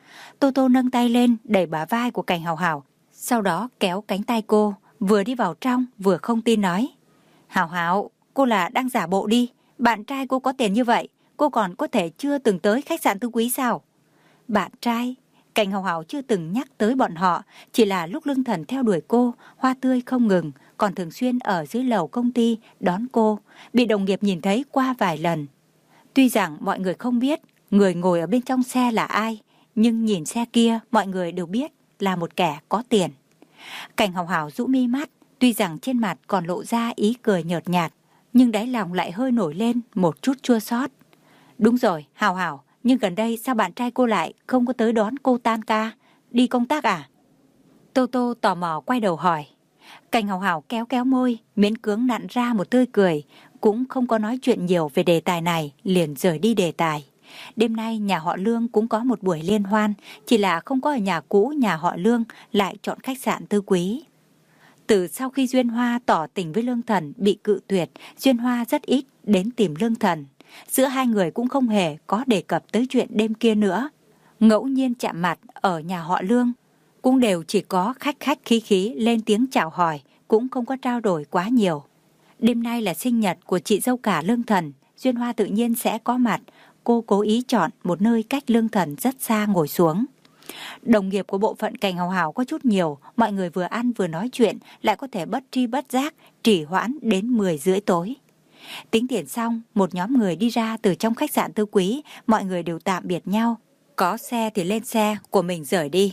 Tô Tô nâng tay lên đẩy bả vai của Cảnh Hảo Hảo, sau đó kéo cánh tay cô, vừa đi vào trong vừa không tin nói, Hảo Hảo, cô là đang giả bộ đi, bạn trai cô có tiền như vậy, cô còn có thể chưa từng tới khách sạn Tư Quý sao? Bạn trai? Cảnh Hảo Hảo chưa từng nhắc tới bọn họ, chỉ là lúc Lương Thần theo đuổi cô, hoa tươi không ngừng, còn thường xuyên ở dưới lầu công ty đón cô, bị đồng nghiệp nhìn thấy qua vài lần. Tuy rằng mọi người không biết người ngồi ở bên trong xe là ai, nhưng nhìn xe kia mọi người đều biết là một kẻ có tiền. Cảnh Hảo Hảo rũ mi mắt, tuy rằng trên mặt còn lộ ra ý cười nhợt nhạt, nhưng đáy lòng lại hơi nổi lên một chút chua xót. Đúng rồi, Hảo Hảo, nhưng gần đây sao bạn trai cô lại không có tới đón cô tan ca? Đi công tác à? Tô Tô tò mò quay đầu hỏi. Cảnh Hảo Hảo kéo kéo môi, miễn cưỡng nặn ra một tươi cười, cũng không có nói chuyện nhiều về đề tài này, liền rời đi đề tài. Đêm nay nhà họ Lương cũng có một buổi liên hoan, chỉ là không có ở nhà cũ nhà họ Lương, lại chọn khách sạn Tư Quý. Từ sau khi Duyên Hoa tỏ tình với Lương Thần bị cự tuyệt, Duyên Hoa rất ít đến tìm Lương Thần. Giữa hai người cũng không hề có đề cập tới chuyện đêm kia nữa. Ngẫu nhiên chạm mặt ở nhà họ Lương, cũng đều chỉ có khách khách khí khí lên tiếng chào hỏi, cũng không có trao đổi quá nhiều. Đêm nay là sinh nhật của chị dâu cả Lương Thần, Duyên Hoa tự nhiên sẽ có mặt. Cô cố ý chọn một nơi cách Lương Thần rất xa ngồi xuống. Đồng nghiệp của bộ phận Cảnh Hảo Hảo có chút nhiều, mọi người vừa ăn vừa nói chuyện, lại có thể bất tri bất giác trì hoãn đến mười rưỡi tối. Tính tiền xong, một nhóm người đi ra từ trong khách sạn Tư Quý, mọi người đều tạm biệt nhau. Có xe thì lên xe của mình rời đi.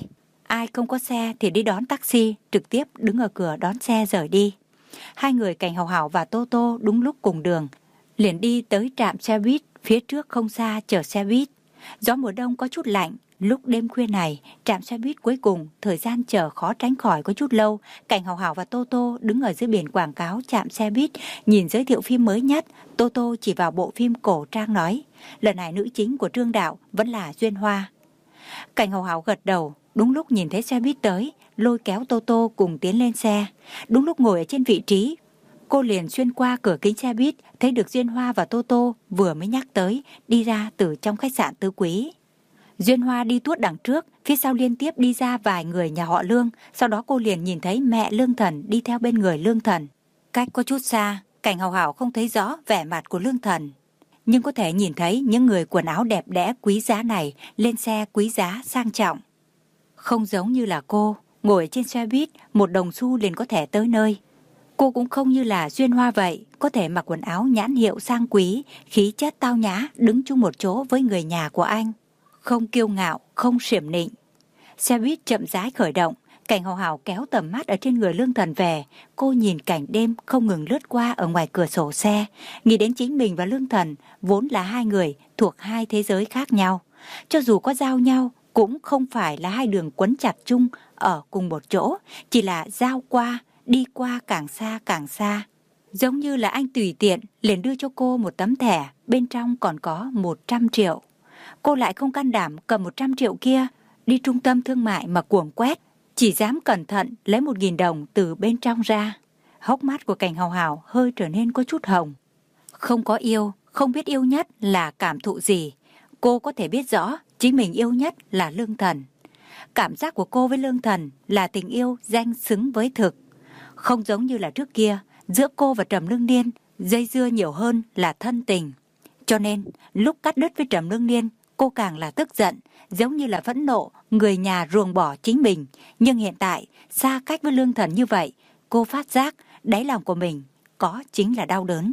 Ai không có xe thì đi đón taxi, trực tiếp đứng ở cửa đón xe rời đi. Hai người Cảnh Hào Hào và Tô Tô đúng lúc cùng đường, liền đi tới trạm xe buýt phía trước không xa chờ xe buýt. Gió mùa đông có chút lạnh, lúc đêm khuya này, trạm xe buýt cuối cùng, thời gian chờ khó tránh khỏi có chút lâu. Cảnh Hào Hào và Tô Tô đứng ở dưới biển quảng cáo trạm xe buýt, nhìn giới thiệu phim mới nhất. Tô Tô chỉ vào bộ phim cổ trang nói, lần này nữ chính của Trương Đạo vẫn là Duyên Hoa. Cảnh Hào Hào gật đầu, đúng lúc nhìn thấy xe buýt tới, lôi kéo Tô Tô cùng tiến lên xe. Đúng lúc ngồi ở trên vị trí, cô liền xuyên qua cửa kính xe buýt, thấy được Duyên Hoa và Tô Tô vừa mới nhắc tới, đi ra từ trong khách sạn Tứ Quý. Duyên Hoa đi tuốt đằng trước, phía sau liên tiếp đi ra vài người nhà họ Lương, sau đó cô liền nhìn thấy mẹ Lương Thần đi theo bên người Lương Thần. Cách có chút xa, Cảnh Hào Hào không thấy rõ vẻ mặt của Lương Thần, nhưng có thể nhìn thấy những người quần áo đẹp đẽ quý giá này lên xe quý giá sang trọng. Không giống như là cô, ngồi trên xe buýt, một đồng xu liền có thể tới nơi. Cô cũng không như là Duyên Hoa vậy, có thể mặc quần áo nhãn hiệu sang quý, khí chất tao nhã, đứng chung một chỗ với người nhà của anh. Không kiêu ngạo, không xiểm nịnh. Xe buýt chậm rãi khởi động, Cảnh Hào Hào kéo tầm mắt ở trên người Lương Thần về. Cô nhìn cảnh đêm không ngừng lướt qua ở ngoài cửa sổ xe, nghĩ đến chính mình và Lương Thần vốn là hai người thuộc hai thế giới khác nhau. Cho dù có giao nhau, cũng không phải là hai đường quấn chặt chung ở cùng một chỗ, chỉ là giao qua, đi qua càng xa càng xa. Giống như là anh tùy tiện liền đưa cho cô một tấm thẻ, bên trong còn có một trăm triệu. Cô lại không can đảm cầm một trăm triệu kia đi trung tâm thương mại mà cuồng quét, chỉ dám cẩn thận lấy một nghìn đồng từ bên trong ra. Hốc mắt của Cảnh Hào Hào hơi trở nên có chút hồng. Không có yêu, không biết yêu nhất là cảm thụ gì. Cô có thể biết rõ chính mình yêu nhất là Lương Thần. Cảm giác của cô với Lương Thần là tình yêu danh xứng với thực. Không giống như là trước kia, giữa cô và Trầm Lương Niên dây dưa nhiều hơn là thân tình. Cho nên lúc cắt đứt với Trầm Lương Niên, cô càng là tức giận, giống như là phẫn nộ người nhà ruồng bỏ chính mình. Nhưng hiện tại xa cách với Lương Thần như vậy, cô phát giác đáy lòng của mình có chính là đau đớn.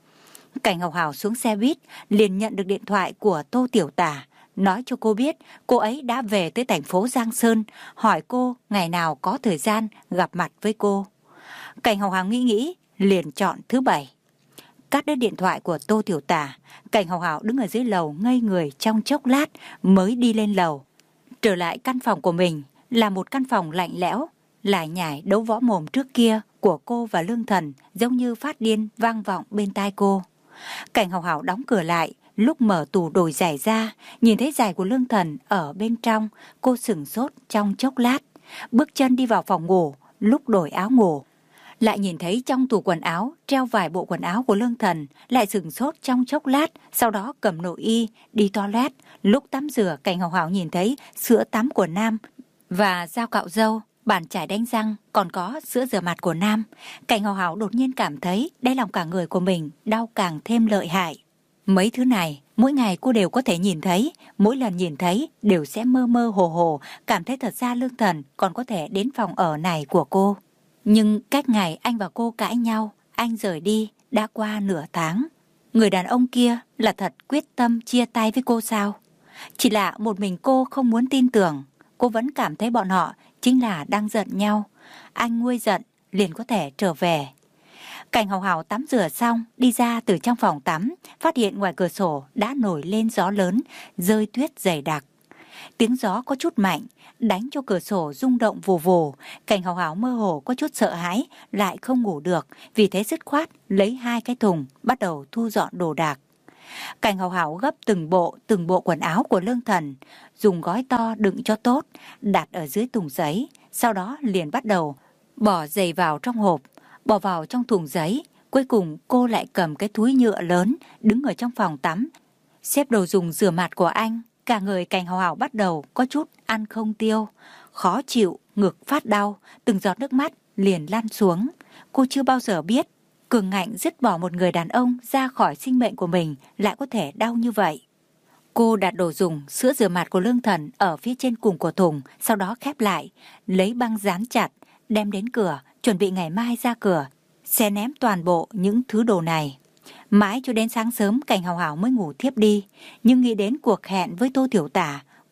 Cảnh Hào Hào xuống xe buýt liền nhận được điện thoại của Tô Tiểu Tả, nói cho cô biết cô ấy đã về tới thành phố Giang Sơn, hỏi cô ngày nào có thời gian gặp mặt với cô. Cảnh Hào Hào nghĩ nghĩ liền chọn thứ bảy. Cắt đứt điện thoại của Tô Tiểu Tả, Cảnh Hào Hào đứng ở dưới lầu ngây người trong chốc lát mới đi lên lầu. Trở lại căn phòng của mình là một căn phòng lạnh lẽo, lại nhải đấu võ mồm trước kia của cô và Lương Thần giống như phát điên vang vọng bên tai cô. Cảnh Hào Hào đóng cửa lại, lúc mở tủ đổi giày ra, nhìn thấy giày của Lương Thần ở bên trong, cô sửng sốt trong chốc lát, bước chân đi vào phòng ngủ, lúc đổi áo ngủ. Lại nhìn thấy trong tủ quần áo treo vài bộ quần áo của Lương Thần, lại sửng sốt trong chốc lát, sau đó cầm nội y đi toilet. Lúc tắm rửa, Cảnh Hào Hào nhìn thấy sữa tắm của Nam và dao cạo râu, bàn chải đánh răng, còn có sữa rửa mặt của Nam. Cảnh Hào Hào đột nhiên cảm thấy đáy lòng cả người của mình đau càng thêm lợi hại. Mấy thứ này mỗi ngày cô đều có thể nhìn thấy, mỗi lần nhìn thấy đều sẽ mơ mơ hồ hồ, cảm thấy thật ra Lương Thần còn có thể đến phòng ở này của cô. Nhưng cách ngày anh và cô cãi nhau, anh rời đi, đã qua nửa tháng. Người đàn ông kia là thật quyết tâm chia tay với cô sao? Chỉ là một mình cô không muốn tin tưởng, cô vẫn cảm thấy bọn họ chính là đang giận nhau. Anh nguôi giận liền có thể trở về. Cảnh Hào Hào tắm rửa xong, đi ra từ trong phòng tắm, phát hiện ngoài cửa sổ đã nổi lên gió lớn, rơi tuyết dày đặc. Tiếng gió có chút mạnh, đánh cho cửa sổ rung động vù vù. Cảnh Hào Hào mơ hồ có chút sợ hãi, lại không ngủ được, vì thế dứt khoát lấy hai cái thùng, bắt đầu thu dọn đồ đạc. Cảnh Hào Hào gấp từng bộ, từng bộ quần áo của Lương Thần, dùng gói to đựng cho tốt, đặt ở dưới thùng giấy, sau đó liền bắt đầu bỏ giày vào trong hộp, bỏ vào trong thùng giấy. Cuối cùng cô lại cầm cái túi nhựa lớn, đứng ở trong phòng tắm, xếp đồ dùng rửa mặt của anh. Cả người Cảnh Hào Hào bắt đầu có chút ăn không tiêu, khó chịu, ngực phát đau, từng giọt nước mắt liền lăn xuống. Cô chưa bao giờ biết, cường ngạnh dứt bỏ một người đàn ông ra khỏi sinh mệnh của mình lại có thể đau như vậy. Cô đặt đồ dùng sữa rửa mặt của Lương Thần ở phía trên cùng của thùng, sau đó khép lại, lấy băng dán chặt, đem đến cửa, chuẩn bị ngày mai ra cửa, sẽ ném toàn bộ những thứ đồ này. Mãi cho đến sáng sớm Cảnh Hào Hào mới ngủ thiếp đi, nhưng nghĩ đến cuộc hẹn với Tô Tiểu Tả,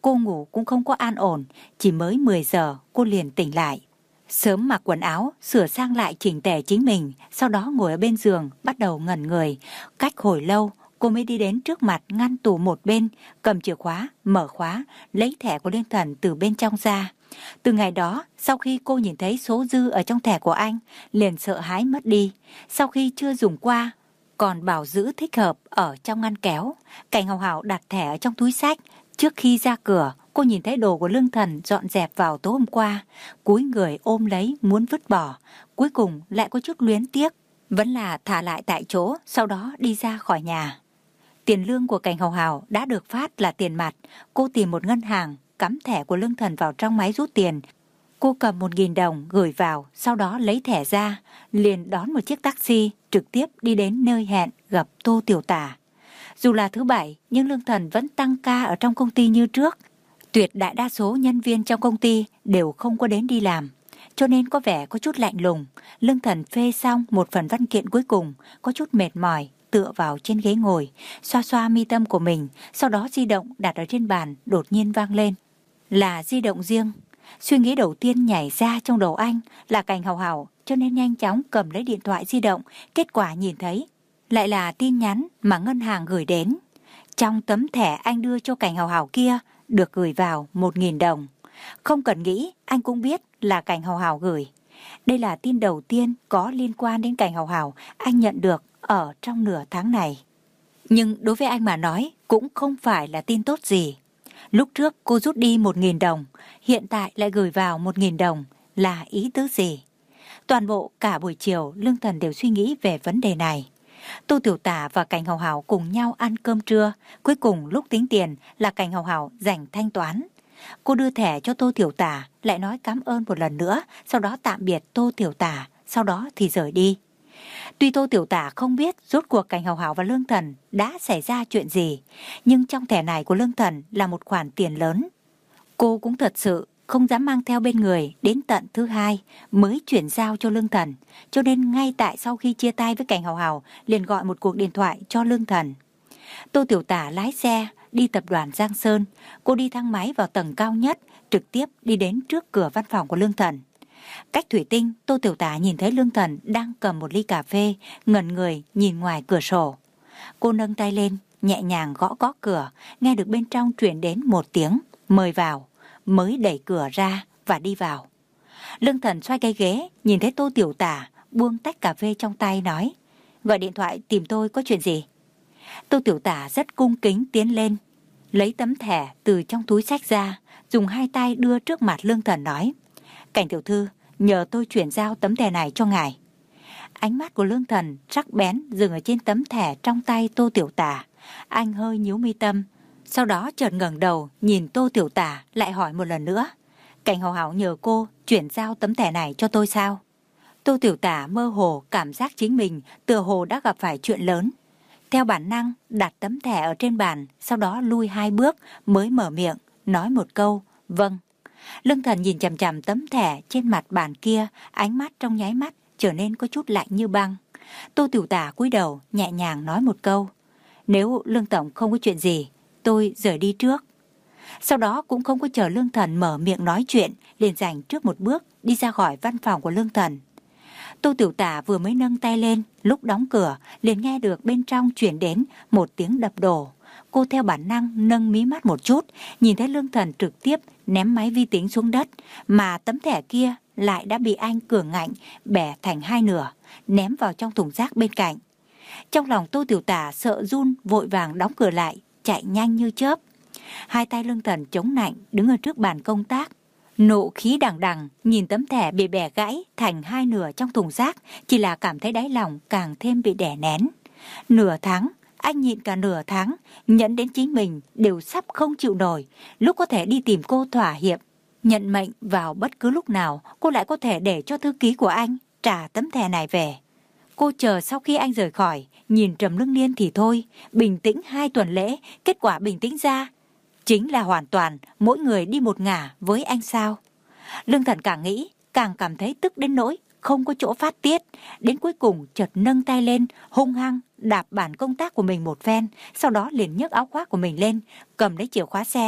Cô ngủ cũng không có an ổn, chỉ mới mười giờ cô liền tỉnh lại. Sớm mặc quần áo, sửa sang lại chỉnh tề chính mình, sau đó ngồi ở bên giường, bắt đầu ngẩn người. Cách hồi lâu, cô mới đi đến trước mặt ngăn tủ một bên, cầm chìa khóa, mở khóa, lấy thẻ của Lương Thần từ bên trong ra. Từ ngày đó, sau khi cô nhìn thấy số dư ở trong thẻ của anh, liền sợ hãi mất đi. Sau khi chưa dùng qua, còn bảo giữ thích hợp ở trong ngăn kéo. Cảnh Hào Hào đặt thẻ ở trong túi xách. Trước khi ra cửa, cô nhìn thấy đồ của Lương Thần dọn dẹp vào tối hôm qua, cúi người ôm lấy muốn vứt bỏ, cuối cùng lại có chút luyến tiếc, vẫn là thả lại tại chỗ, sau đó đi ra khỏi nhà. Tiền lương của Cảnh Hào Hào đã được phát là tiền mặt, cô tìm một ngân hàng, cắm thẻ của Lương Thần vào trong máy rút tiền. Cô cầm một nghìn đồng gửi vào, sau đó lấy thẻ ra, liền đón một chiếc taxi trực tiếp đi đến nơi hẹn gặp Tô Tiểu Tả. Dù là thứ bảy, nhưng Lương Thần vẫn tăng ca ở trong công ty như trước. Tuyệt đại đa số nhân viên trong công ty đều không có đến đi làm, cho nên có vẻ có chút lạnh lùng. Lương Thần phê xong một phần văn kiện cuối cùng, có chút mệt mỏi, tựa vào trên ghế ngồi, xoa xoa mi tâm của mình, sau đó di động đặt ở trên bàn đột nhiên vang lên. Là di động riêng. Suy nghĩ đầu tiên nhảy ra trong đầu anh là Cảnh Hào Hào, cho nên nhanh chóng cầm lấy điện thoại di động, kết quả nhìn thấy lại là tin nhắn mà ngân hàng gửi đến. Trong tấm thẻ anh đưa cho Cảnh Hào Hào kia được gửi vào một nghìn đồng. Không cần nghĩ, anh cũng biết là Cảnh Hào Hào gửi. Đây là tin đầu tiên có liên quan đến Cảnh Hào Hào anh nhận được ở trong nửa tháng này. Nhưng đối với anh mà nói cũng không phải là tin tốt gì. Lúc trước cô rút đi một nghìn đồng, hiện tại lại gửi vào một nghìn đồng, là ý tứ gì? Toàn bộ cả buổi chiều Lương Thần đều suy nghĩ về vấn đề này. Tô Tiểu Tả và Cảnh Hào Hào cùng nhau ăn cơm trưa, cuối cùng lúc tính tiền là Cảnh Hào Hào rảnh thanh toán. Cô đưa thẻ cho Tô Tiểu Tả, lại nói cảm ơn một lần nữa, sau đó tạm biệt Tô Tiểu Tả, sau đó thì rời đi. Tuy Tô Tiểu Tả không biết rốt cuộc Cảnh Hào Hào và Lương Thần đã xảy ra chuyện gì, nhưng trong thẻ này của Lương Thần là một khoản tiền lớn. Cô cũng thật sự không dám mang theo bên người đến tận thứ hai mới chuyển giao cho Lương Thần, cho nên ngay tại sau khi chia tay với Cảnh Hào Hào liền gọi một cuộc điện thoại cho Lương Thần. Tô Tiểu Tả lái xe đi tập đoàn Giang Sơn, cô đi thang máy vào tầng cao nhất, trực tiếp đi đến trước cửa văn phòng của Lương Thần. Cách thủy tinh, Tô Tiểu Tả nhìn thấy Lương Thần đang cầm một ly cà phê, ngẩn người nhìn ngoài cửa sổ. Cô nâng tay lên, nhẹ nhàng gõ gõ cửa, nghe được bên trong truyền đến một tiếng mời vào, mới đẩy cửa ra và đi vào. Lương Thần xoay cái ghế, nhìn thấy Tô Tiểu Tả buông tách cà phê trong tay nói: gọi điện thoại tìm tôi có chuyện gì? Tô Tiểu Tả rất cung kính tiến lên, lấy tấm thẻ từ trong túi xách ra, dùng hai tay đưa trước mặt Lương Thần nói: Cảnh tiểu thư, nhờ tôi chuyển giao tấm thẻ này cho ngài. Ánh mắt của Lương Thần sắc bén dừng ở trên tấm thẻ trong tay Tô Tiểu Tả. Anh hơi nhíu mi tâm, sau đó chợt ngẩng đầu nhìn Tô Tiểu Tả, lại hỏi một lần nữa: Cảnh Hào Hào nhờ cô chuyển giao tấm thẻ này cho tôi sao? Tô Tiểu Tả mơ hồ cảm giác chính mình tựa hồ đã gặp phải chuyện lớn. Theo bản năng đặt tấm thẻ ở trên bàn, sau đó lui hai bước mới mở miệng nói một câu vâng. Lương Thần nhìn chằm chằm tấm thẻ trên mặt bàn kia, ánh mắt trong nháy mắt trở nên có chút lạnh như băng. Tô Tiểu Tả cúi đầu nhẹ nhàng nói một câu: nếu Lương tổng không có chuyện gì, tôi rời đi trước. Sau đó cũng không có chờ Lương Thần mở miệng nói chuyện, liền giành trước một bước đi ra khỏi văn phòng của Lương Thần. Tô Tiểu Tả vừa mới nâng tay lên, lúc đóng cửa liền nghe được bên trong chuyển đến một tiếng đập đổ. Cô theo bản năng nâng mí mắt một chút, nhìn thấy Lương Thần trực tiếp ném máy vi tính xuống đất, mà tấm thẻ kia lại đã bị anh cường ngạnh bẻ thành hai nửa, ném vào trong thùng rác bên cạnh. Trong lòng Tô Tiểu Tả sợ run, vội vàng đóng cửa lại, chạy nhanh như chớp. Hai tay Lương Thần chống nạnh đứng ở trước bàn công tác, nộ khí đằng đằng nhìn tấm thẻ bị bẻ gãy thành hai nửa trong thùng rác, chỉ là cảm thấy đáy lòng càng thêm bị đè nén. Nửa tháng, anh nhịn cả nửa tháng, nhẫn đến chính mình đều sắp không chịu nổi. Lúc có thể đi tìm cô thỏa hiệp, nhận mệnh vào bất cứ lúc nào, cô lại có thể để cho thư ký của anh trả tấm thẻ này về. Cô chờ sau khi anh rời khỏi, nhìn Trầm Lương Liên thì thôi, bình tĩnh hai tuần lễ, kết quả bình tĩnh ra chính là hoàn toàn mỗi người đi một ngả với anh sao. Lương Thần càng nghĩ càng cảm thấy tức đến nỗi không có chỗ phát tiết, đến cuối cùng chợt nâng tay lên hung hăng đạp bàn công tác của mình một phen, sau đó liền nhấc áo khoác của mình lên, cầm lấy chìa khóa xe,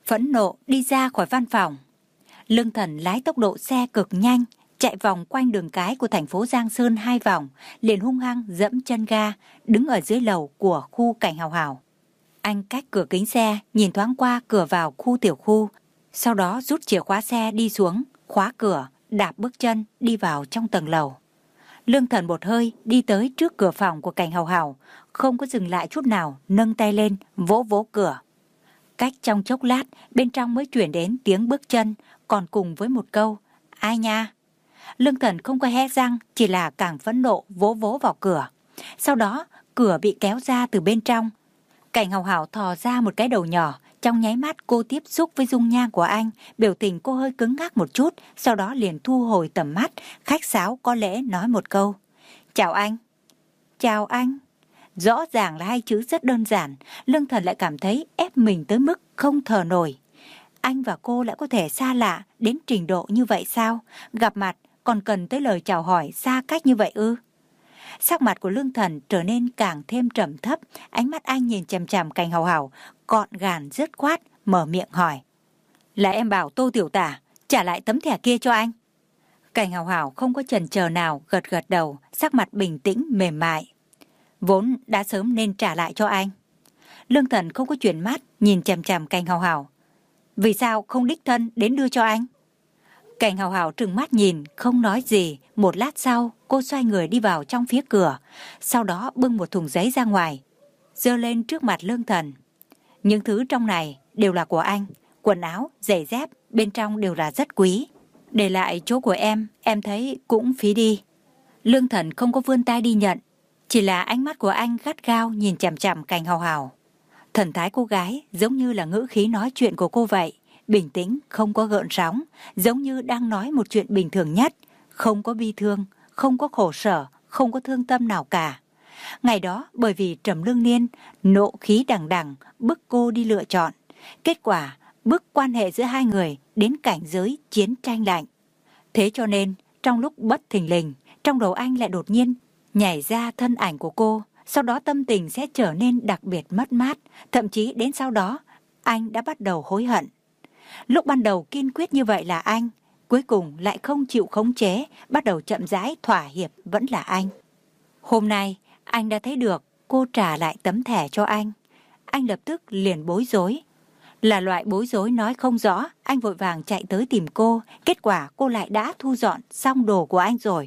phẫn nộ đi ra khỏi văn phòng. Lương Thần lái tốc độ xe cực nhanh, chạy vòng quanh đường cái của thành phố Giang Sơn hai vòng, liền hung hăng dẫm chân ga, đứng ở dưới lầu của khu Cảnh Hào Hào. Anh cách cửa kính xe, nhìn thoáng qua cửa vào khu tiểu khu, sau đó rút chìa khóa xe đi xuống, khóa cửa, đạp bước chân đi vào trong tầng lầu. Lương Thần một hơi đi tới trước cửa phòng của Cảnh Hào Hào, không có dừng lại chút nào, nâng tay lên, vỗ vỗ cửa. Cách trong chốc lát, bên trong mới chuyển đến tiếng bước chân, còn cùng với một câu, ai nha? Lương Thần không có hé răng, chỉ là càng phẫn nộ vỗ vỗ vào cửa. Sau đó, cửa bị kéo ra từ bên trong. Cảnh Hào Hào thò ra một cái đầu nhỏ, trong nháy mắt cô tiếp xúc với dung nhan của anh, biểu tình cô hơi cứng ngắc một chút, sau đó liền thu hồi tầm mắt, khách sáo có lễ nói một câu. Chào anh. Chào anh. Rõ ràng là hai chữ rất đơn giản, Lương Thần lại cảm thấy ép mình tới mức không thở nổi. Anh và cô lại có thể xa lạ đến trình độ như vậy sao? Gặp mặt còn cần tới lời chào hỏi xa cách như vậy ư? Sắc mặt của Lương Thần trở nên càng thêm trầm thấp, ánh mắt anh nhìn chằm chằm Cảnh Hào Hào, gọn gàng dứt khoát, mở miệng hỏi. Là em bảo Tô tiểu tả trả lại tấm thẻ kia cho anh. Cảnh Hào Hào không có chần chờ nào, gật gật đầu, sắc mặt bình tĩnh mềm mại. Vốn đã sớm nên trả lại cho anh. Lương Thần không có chuyển mắt, nhìn chằm chằm Cảnh Hào Hào. Vì sao không đích thân đến đưa cho anh? Cảnh Hào Hào trừng mắt nhìn, không nói gì. Một lát sau, cô xoay người đi vào trong phía cửa, sau đó bưng một thùng giấy ra ngoài, giơ lên trước mặt Lương Thần. Những thứ trong này đều là của anh, quần áo, giày dép, bên trong đều là rất quý. Để lại chỗ của em, em thấy cũng phí đi. Lương Thần không có vươn tay đi nhận, chỉ là ánh mắt của anh gắt gao nhìn chằm chằm Cảnh Hào Hào. Thần thái cô gái giống như là ngữ khí nói chuyện của cô vậy, bình tĩnh, không có gợn sóng, giống như đang nói một chuyện bình thường nhất, không có bi thương, không có khổ sở, không có thương tâm nào cả. Ngày đó bởi vì Trầm Lương Niên nộ khí đằng đằng bức cô đi lựa chọn, kết quả bức quan hệ giữa hai người đến cảnh giới chiến tranh lạnh. Thế cho nên trong lúc bất thình lình, trong đầu anh lại đột nhiên nhảy ra thân ảnh của cô, sau đó tâm tình sẽ trở nên đặc biệt mất mát, thậm chí đến sau đó anh đã bắt đầu hối hận. Lúc ban đầu kiên quyết như vậy là anh, cuối cùng lại không chịu khống chế, bắt đầu chậm rãi thỏa hiệp vẫn là anh. Hôm nay anh đã thấy được cô trả lại tấm thẻ cho anh, anh lập tức liền bối rối. Là loại bối rối nói không rõ, anh vội vàng chạy tới tìm cô, kết quả cô lại đã thu dọn xong đồ của anh rồi.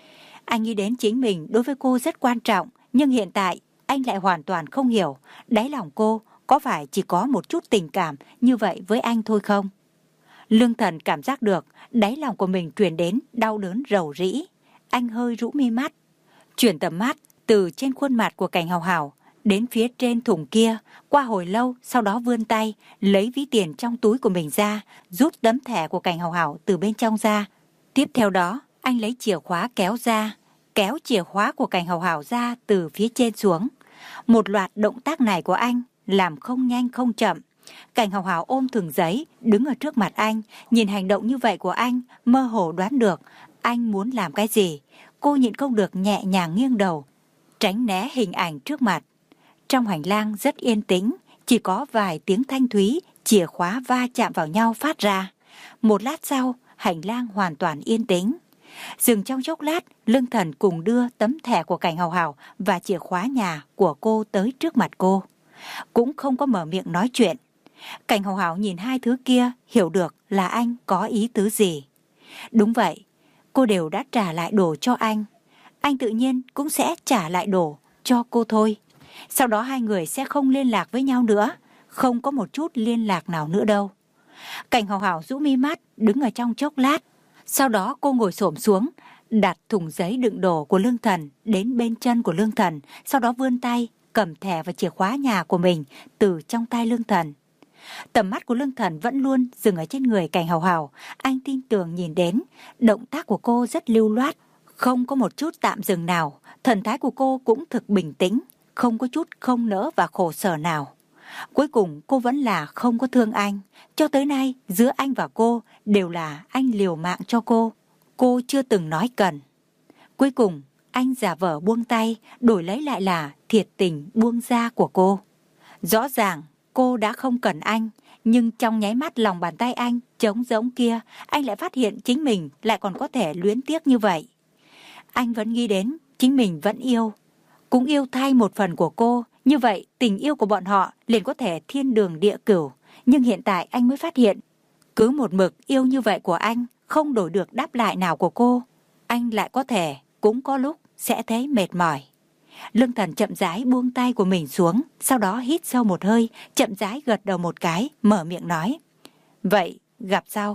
Anh nghĩ đến chính mình đối với cô rất quan trọng, nhưng hiện tại anh lại hoàn toàn không hiểu, đáy lòng cô có phải chỉ có một chút tình cảm như vậy với anh thôi không? Lương Thần cảm giác được đáy lòng của mình truyền đến đau đớn rầu rĩ. Anh hơi rũ mi mắt, chuyển tầm mắt từ trên khuôn mặt của Cảnh Hào Hào đến phía trên thùng kia, qua hồi lâu, sau đó vươn tay lấy ví tiền trong túi của mình ra, rút tấm thẻ của Cảnh Hào Hào từ bên trong ra. Tiếp theo đó, anh lấy chìa khóa kéo ra, kéo chìa khóa của Cảnh Hào Hào ra từ phía trên xuống. Một loạt động tác này của anh làm không nhanh không chậm. Cảnh Hào Hào ôm thùng giấy đứng ở trước mặt anh, nhìn hành động như vậy của anh, mơ hồ đoán được anh muốn làm cái gì. Cô nhịn không được nhẹ nhàng nghiêng đầu, tránh né hình ảnh trước mặt. Trong hành lang rất yên tĩnh, chỉ có vài tiếng thanh thúy, chìa khóa va chạm vào nhau phát ra. Một lát sau, hành lang hoàn toàn yên tĩnh. Dừng trong chốc lát, Lương Thần cùng đưa tấm thẻ của Cảnh Hào Hào và chìa khóa nhà của cô tới trước mặt cô. Cũng không có mở miệng nói chuyện. Cảnh Hào Hào nhìn hai thứ kia, hiểu được là anh có ý tứ gì. Đúng vậy, cô đều đã trả lại đồ cho anh, anh tự nhiên cũng sẽ trả lại đồ cho cô thôi. Sau đó hai người sẽ không liên lạc với nhau nữa, không có một chút liên lạc nào nữa đâu. Cảnh Hào Hào rũ mi mắt, đứng ở trong chốc lát. Sau đó cô ngồi xổm xuống, đặt thùng giấy đựng đồ của Lương Thần đến bên chân của Lương Thần, sau đó vươn tay cầm thẻ và chìa khóa nhà của mình từ trong tay Lương Thần. Tầm mắt của Lương Thần vẫn luôn dừng ở trên người Cảnh Hào Hào. Anh tin tưởng nhìn đến, động tác của cô rất lưu loát, không có một chút tạm dừng nào. Thần thái của cô cũng thực bình tĩnh, không có chút không nỡ và khổ sở nào. Cuối cùng cô vẫn là không có thương anh. Cho tới nay giữa anh và cô đều là anh liều mạng cho cô, cô chưa từng nói cần. Cuối cùng anh giả vờ buông tay, đổi lấy lại là thiệt tình buông ra của cô. Rõ ràng cô đã không cần anh, nhưng trong nháy mắt lòng bàn tay anh trống rỗng kia, anh lại phát hiện chính mình lại còn có thể luyến tiếc như vậy. Anh vẫn nghĩ đến chính mình vẫn yêu, cũng yêu thay một phần của cô, như vậy tình yêu của bọn họ liền có thể thiên đường địa cửu. Nhưng hiện tại anh mới phát hiện, cứ một mực yêu như vậy của anh không đổi được đáp lại nào của cô, anh lại có thể cũng có lúc sẽ thấy mệt mỏi. Lương Thần chậm rãi buông tay của mình xuống, sau đó hít sâu một hơi, chậm rãi gật đầu một cái, mở miệng nói: Vậy, gặp sau.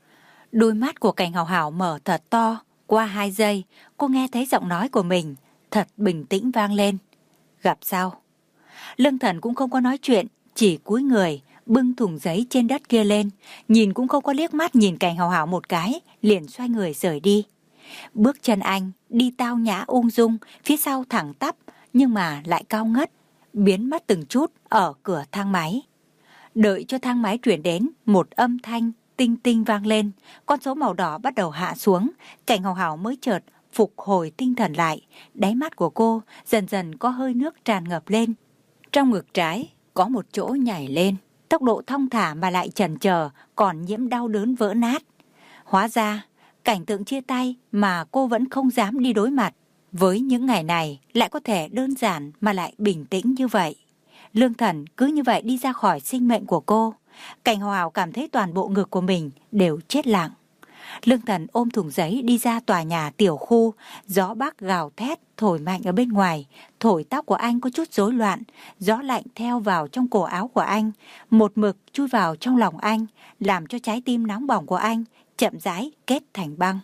Đôi mắt của Cảnh Hào Hào mở thật to, qua hai giây, cô nghe thấy giọng nói của mình, thật bình tĩnh vang lên: Gặp sau. Lương Thần cũng không có nói chuyện, chỉ cúi người, bưng thùng giấy trên đất kia lên, nhìn cũng không có liếc mắt nhìn Cảnh Hào Hào một cái, liền xoay người rời đi. Bước chân anh đi tao nhã ung dung, phía sau thẳng tắp nhưng mà lại cao ngất, biến mất từng chút ở cửa thang máy. Đợi cho thang máy chuyển đến, một âm thanh tinh tinh vang lên, con số màu đỏ bắt đầu hạ xuống, Cảnh Hào Hào mới chợt phục hồi tinh thần lại, đáy mắt của cô dần dần có hơi nước tràn ngập lên. Trong ngực trái có một chỗ nhảy lên, tốc độ thong thả mà lại chần chờ, còn nhiễm đau đớn vỡ nát. Hóa ra cảnh tượng chia tay mà cô vẫn không dám đi đối mặt, với những ngày này lại có thể đơn giản mà lại bình tĩnh như vậy. Lương Thần cứ như vậy đi ra khỏi sinh mệnh của cô. Cảnh Hào Hào cảm thấy toàn bộ ngực của mình đều chết lặng. Lương Thần ôm thùng giấy đi ra tòa nhà tiểu khu, gió bắc gào thét thổi mạnh ở bên ngoài, thổi tóc của anh có chút rối loạn, gió lạnh theo vào trong cổ áo của anh, một mực chui vào trong lòng anh, làm cho trái tim nóng bỏng của anh chậm rãi kết thành băng.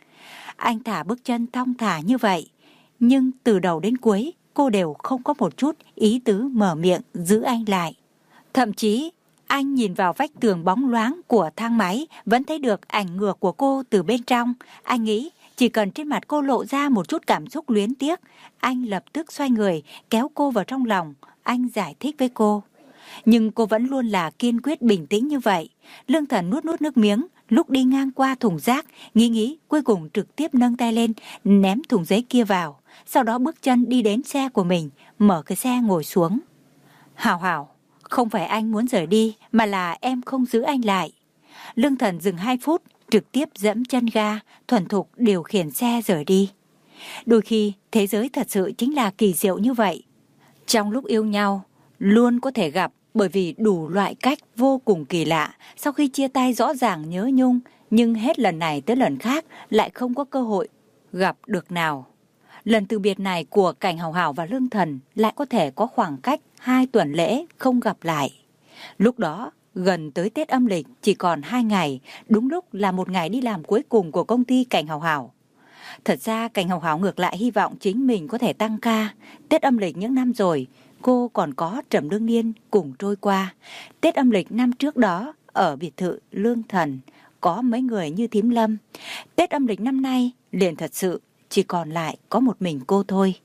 Anh thả bước chân thong thả như vậy, nhưng từ đầu đến cuối cô đều không có một chút ý tứ mở miệng giữ anh lại. Thậm chí anh nhìn vào vách tường bóng loáng của thang máy, vẫn thấy được ảnh ngược của cô từ bên trong. Anh nghĩ chỉ cần trên mặt cô lộ ra một chút cảm xúc luyến tiếc, anh lập tức xoay người kéo cô vào trong lòng. Anh giải thích với cô, nhưng cô vẫn luôn là kiên quyết bình tĩnh như vậy. Lương Thần nuốt nuốt nước miếng, lúc đi ngang qua thùng rác, nghĩ nghĩ cuối cùng trực tiếp nâng tay lên ném thùng giấy kia vào, sau đó bước chân đi đến xe của mình, mở cái xe ngồi xuống. Hào Hào, không phải anh muốn rời đi, mà là em không giữ anh lại. Lương Thần dừng hai phút, trực tiếp dẫm chân ga, thuần thục điều khiển xe rời đi. Đôi khi thế giới thật sự chính là kỳ diệu như vậy. Trong lúc yêu nhau luôn có thể gặp, bởi vì đủ loại cách vô cùng kỳ lạ. Sau khi chia tay rõ ràng nhớ nhung, nhưng hết lần này tới lần khác lại không có cơ hội gặp được nào. Lần từ biệt này của Cảnh Hào Hào và Lương Thần lại có thể có khoảng cách hai tuần lễ không gặp lại. Lúc đó gần tới Tết âm lịch chỉ còn hai ngày, đúng lúc là một ngày đi làm cuối cùng của công ty Cảnh Hào Hào. Thật ra Cảnh Hào Hào ngược lại hy vọng chính mình có thể tăng ca. Tết âm lịch những năm rồi cô còn có Trầm Lương Niên cùng trôi qua. Tết âm lịch năm trước đó ở biệt thự Lương Thần có mấy người như Thím Lâm. Tết âm lịch năm nay liền thật sự chỉ còn lại có một mình cô thôi.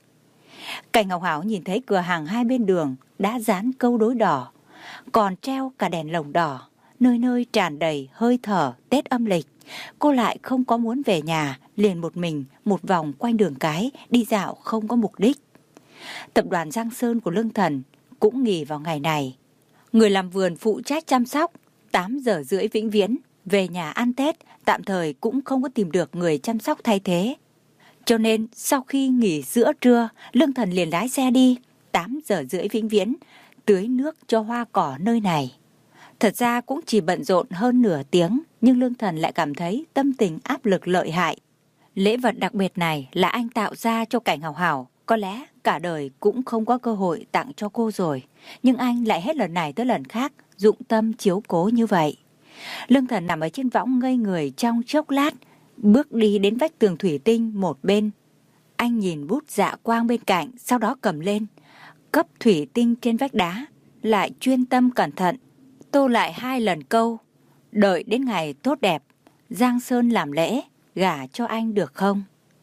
Cảnh Hào Hào nhìn thấy cửa hàng hai bên đường đã dán câu đối đỏ, còn treo cả đèn lồng đỏ, nơi nơi tràn đầy hơi thở Tết âm lịch. Cô lại không có muốn về nhà, liền một mình một vòng quanh đường cái đi dạo không có mục đích. Tập đoàn Giang Sơn của Lương Thần cũng nghỉ vào ngày này. Người làm vườn phụ trách chăm sóc, tám giờ rưỡi vĩnh viễn về nhà ăn Tết, tạm thời cũng không có tìm được người chăm sóc thay thế. Cho nên sau khi nghỉ giữa trưa, Lương Thần liền lái xe đi, tám giờ rưỡi vĩnh viễn, tưới nước cho hoa cỏ nơi này. Thật ra cũng chỉ bận rộn hơn nửa tiếng, nhưng Lương Thần lại cảm thấy tâm tình áp lực lợi hại. Lễ vật đặc biệt này là anh tạo ra cho Cảnh Hào Hào, có lẽ cả đời cũng không có cơ hội tặng cho cô rồi, nhưng anh lại hết lần này tới lần khác dụng tâm chiếu cố như vậy. Lương Thần nằm ở trên võng ngây người trong chốc lát, bước đi đến vách tường thủy tinh một bên. Anh nhìn bút dạ quang bên cạnh, sau đó cầm lên, cấp thủy tinh trên vách đá, lại chuyên tâm cẩn thận, tô lại hai lần câu: đợi đến ngày tốt đẹp, Giang Sơn làm lễ, gả cho anh được không?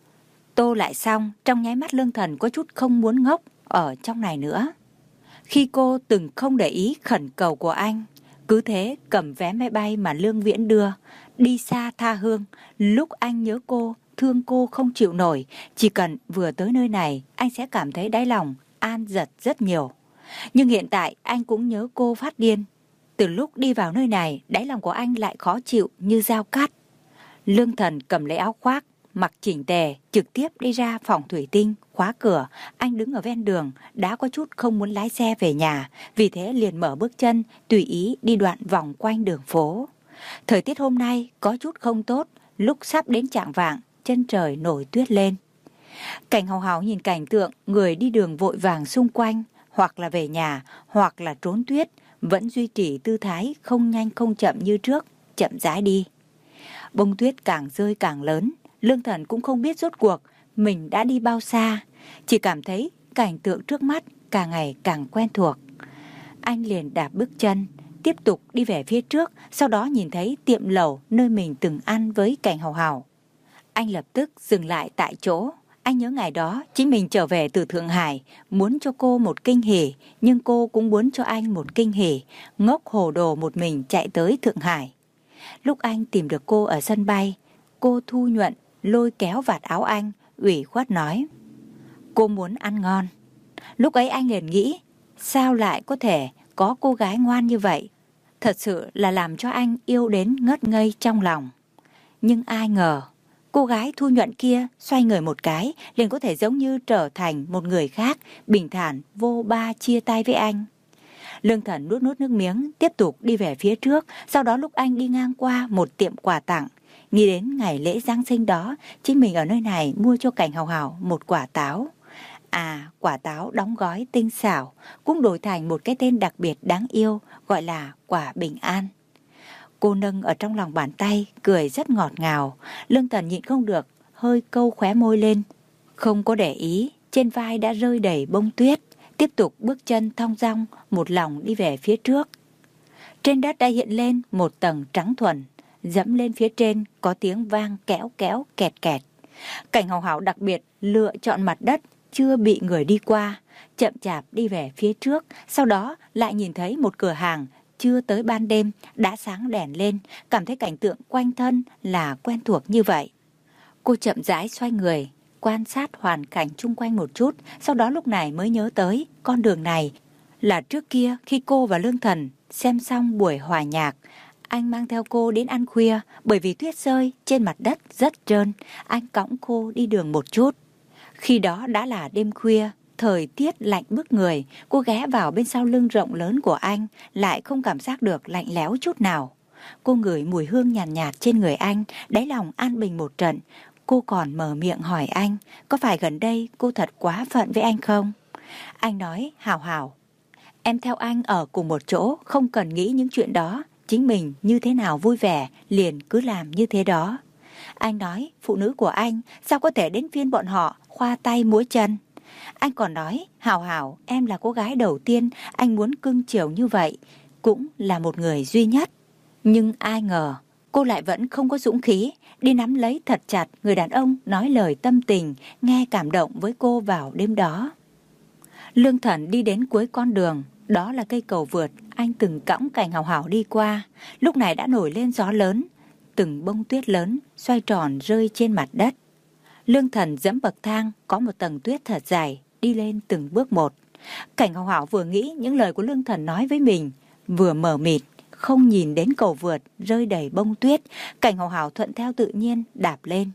Tô lại xong, trong nháy mắt Lương Thần có chút không muốn ngốc ở trong này nữa. Khi cô từng không để ý khẩn cầu của anh, cứ thế cầm vé máy bay mà Lương Viễn đưa, đi xa tha hương. Lúc anh nhớ cô, thương cô không chịu nổi, chỉ cần vừa tới nơi này, anh sẽ cảm thấy đáy lòng an giật rất nhiều. Nhưng hiện tại anh cũng nhớ cô phát điên. Từ lúc đi vào nơi này, đáy lòng của anh lại khó chịu như dao cắt. Lương Thần cầm lấy áo khoác, mặc chỉnh tề, trực tiếp đi ra phòng thủy tinh, khóa cửa. Anh đứng ở ven đường, đã có chút không muốn lái xe về nhà, vì thế liền mở bước chân, tùy ý đi đoạn vòng quanh đường phố. Thời tiết hôm nay có chút không tốt, lúc sắp đến chạng vạng, chân trời nổi tuyết lên. Cảnh Hào Hào nhìn cảnh tượng người đi đường vội vàng xung quanh, hoặc là về nhà, hoặc là trốn tuyết, vẫn duy trì tư thái không nhanh không chậm như trước, chậm rãi đi. Bông tuyết càng rơi càng lớn, Lương Thần cũng không biết rốt cuộc mình đã đi bao xa, chỉ cảm thấy cảnh tượng trước mắt càng ngày càng quen thuộc. Anh liền đạp bước chân, tiếp tục đi về phía trước, sau đó nhìn thấy tiệm lẩu nơi mình từng ăn với Cảnh Hào Hào. Anh lập tức dừng lại tại chỗ. Anh nhớ ngày đó chính mình trở về từ Thượng Hải, muốn cho cô một kinh hỉ, nhưng cô cũng muốn cho anh một kinh hỉ, ngốc hồ đồ một mình chạy tới Thượng Hải. Lúc anh tìm được cô ở sân bay, cô thu nhuận lôi kéo vạt áo anh, ủy khuất nói: cô muốn ăn ngon. Lúc ấy anh liền nghĩ, sao lại có thể có cô gái ngoan như vậy, thật sự là làm cho anh yêu đến ngất ngây trong lòng. Nhưng ai ngờ, cô gái thu nhuận kia xoay người một cái liền có thể giống như trở thành một người khác, bình thản vô ba chia tay với anh. Lương Thần nuốt nuốt nước miếng, tiếp tục đi về phía trước. Sau đó lúc anh đi ngang qua một tiệm quà tặng, nghĩ đến ngày lễ Giáng sinh đó, chính mình ở nơi này mua cho Cảnh Hào Hào một quả táo. À, quả táo đóng gói tinh xảo, cũng đổi thành một cái tên đặc biệt đáng yêu, gọi là quả bình an. Cô nâng ở trong lòng bàn tay, cười rất ngọt ngào. Lương Thần nhịn không được, hơi câu khóe môi lên. Không có để ý, trên vai đã rơi đầy bông tuyết. Tiếp tục bước chân thong dong, một lòng đi về phía trước. Trên đất đã hiện lên một tầng trắng thuần. Dẫm lên phía trên, có tiếng vang kéo kéo kẹt kẹt. Cảnh Hào Hào đặc biệt lựa chọn mặt đất chưa bị người đi qua, chậm chạp đi về phía trước. Sau đó lại nhìn thấy một cửa hàng chưa tới ban đêm đã sáng đèn lên, cảm thấy cảnh tượng quanh thân là quen thuộc như vậy. Cô chậm rãi xoay người, quan sát hoàn cảnh chung quanh một chút, sau đó lúc này mới nhớ tới con đường này là trước kia khi cô và Lương Thần xem xong buổi hòa nhạc, anh mang theo cô đến ăn khuya. Bởi vì tuyết rơi trên mặt đất rất trơn, anh cõng cô đi đường một chút. Khi đó đã là đêm khuya, thời tiết lạnh bức người, cô ghé vào bên sau lưng rộng lớn của anh, lại không cảm giác được lạnh lẽo chút nào. Cô ngửi mùi hương nhàn nhạt, nhạt trên người anh, đáy lòng an bình một trận. Cô còn mở miệng hỏi anh, có phải gần đây cô thật quá phận với anh không? Anh nói, Hào Hào, em theo anh ở cùng một chỗ, không cần nghĩ những chuyện đó. Chính mình như thế nào vui vẻ, liền cứ làm như thế đó. Anh nói, phụ nữ của anh, sao có thể đến phiên bọn họ khoa tay múa chân? Anh còn nói, Hào Hào, em là cô gái đầu tiên anh muốn cưng chiều như vậy, cũng là một người duy nhất. Nhưng ai ngờ, cô lại vẫn không có dũng khí đi nắm lấy thật chặt người đàn ông nói lời tâm tình, nghe cảm động với cô vào đêm đó. Lương Thần đi đến cuối con đường, đó là cây cầu vượt anh từng cõng Cảnh Hào Hào đi qua. Lúc này đã nổi lên gió lớn, từng bông tuyết lớn xoay tròn rơi trên mặt đất. Lương Thần dẫm bậc thang có một tầng tuyết thật dài, đi lên từng bước một. Cảnh Hào Hào vừa nghĩ những lời của Lương Thần nói với mình, vừa mờ mịt, không nhìn đến cầu vượt rơi đầy bông tuyết. Cảnh Hào Hào thuận theo tự nhiên đạp lên.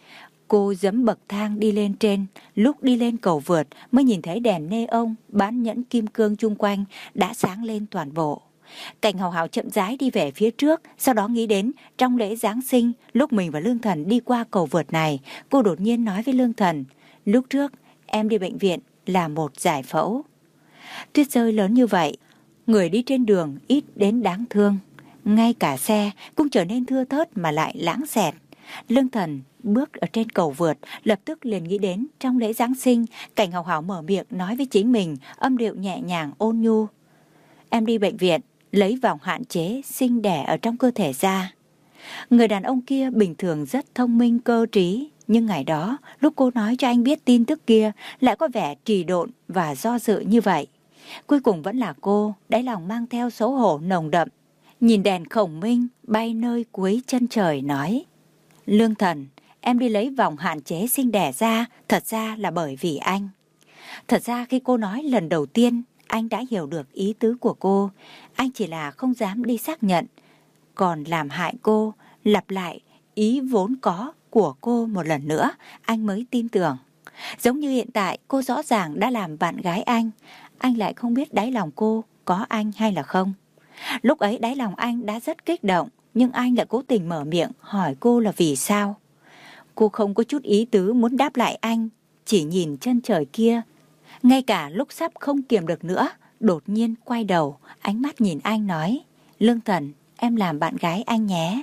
Cô dẫm bậc thang đi lên trên, lúc đi lên cầu vượt mới nhìn thấy đèn neon bán nhẫn kim cương chung quanh đã sáng lên toàn bộ. Cảnh Hào Hào chậm rãi đi về phía trước, sau đó nghĩ đến trong lễ Giáng sinh, lúc mình và Lương Thần đi qua cầu vượt này, cô đột nhiên nói với Lương Thần, lúc trước em đi bệnh viện là một giải phẫu. Tuyết rơi lớn như vậy, người đi trên đường ít đến đáng thương, ngay cả xe cũng trở nên thưa thớt mà lại lãng xẹt. Lương Thần bước ở trên cầu vượt, lập tức liền nghĩ đến trong lễ Giáng sinh, Cảnh Hào Hào mở miệng nói với chính mình, âm điệu nhẹ nhàng ôn nhu. Em đi bệnh viện, lấy vòng hạn chế sinh đẻ ở trong cơ thể ra. Người đàn ông kia bình thường rất thông minh cơ trí, nhưng ngày đó, lúc cô nói cho anh biết tin tức kia, lại có vẻ trì độn và do dự như vậy. Cuối cùng vẫn là cô, đáy lòng mang theo xấu hổ nồng đậm. Nhìn đèn khổng minh bay nơi cuối chân trời nói, Lương Thần, em đi lấy vòng hạn chế sinh đẻ ra, thật ra là bởi vì anh. Thật ra khi cô nói lần đầu tiên, anh đã hiểu được ý tứ của cô. Anh chỉ là không dám đi xác nhận, còn làm hại cô, lặp lại ý vốn có của cô một lần nữa, anh mới tin tưởng. Giống như hiện tại cô rõ ràng đã làm bạn gái anh, anh lại không biết đáy lòng cô có anh hay là không. Lúc ấy đáy lòng anh đã rất kích động, nhưng anh lại cố tình mở miệng hỏi cô là vì sao. Cô không có chút ý tứ muốn đáp lại anh, chỉ nhìn chân trời kia. Ngay cả lúc sắp không kiềm được nữa, đột nhiên quay đầu, ánh mắt nhìn anh nói, Lương Thần, em làm bạn gái anh nhé.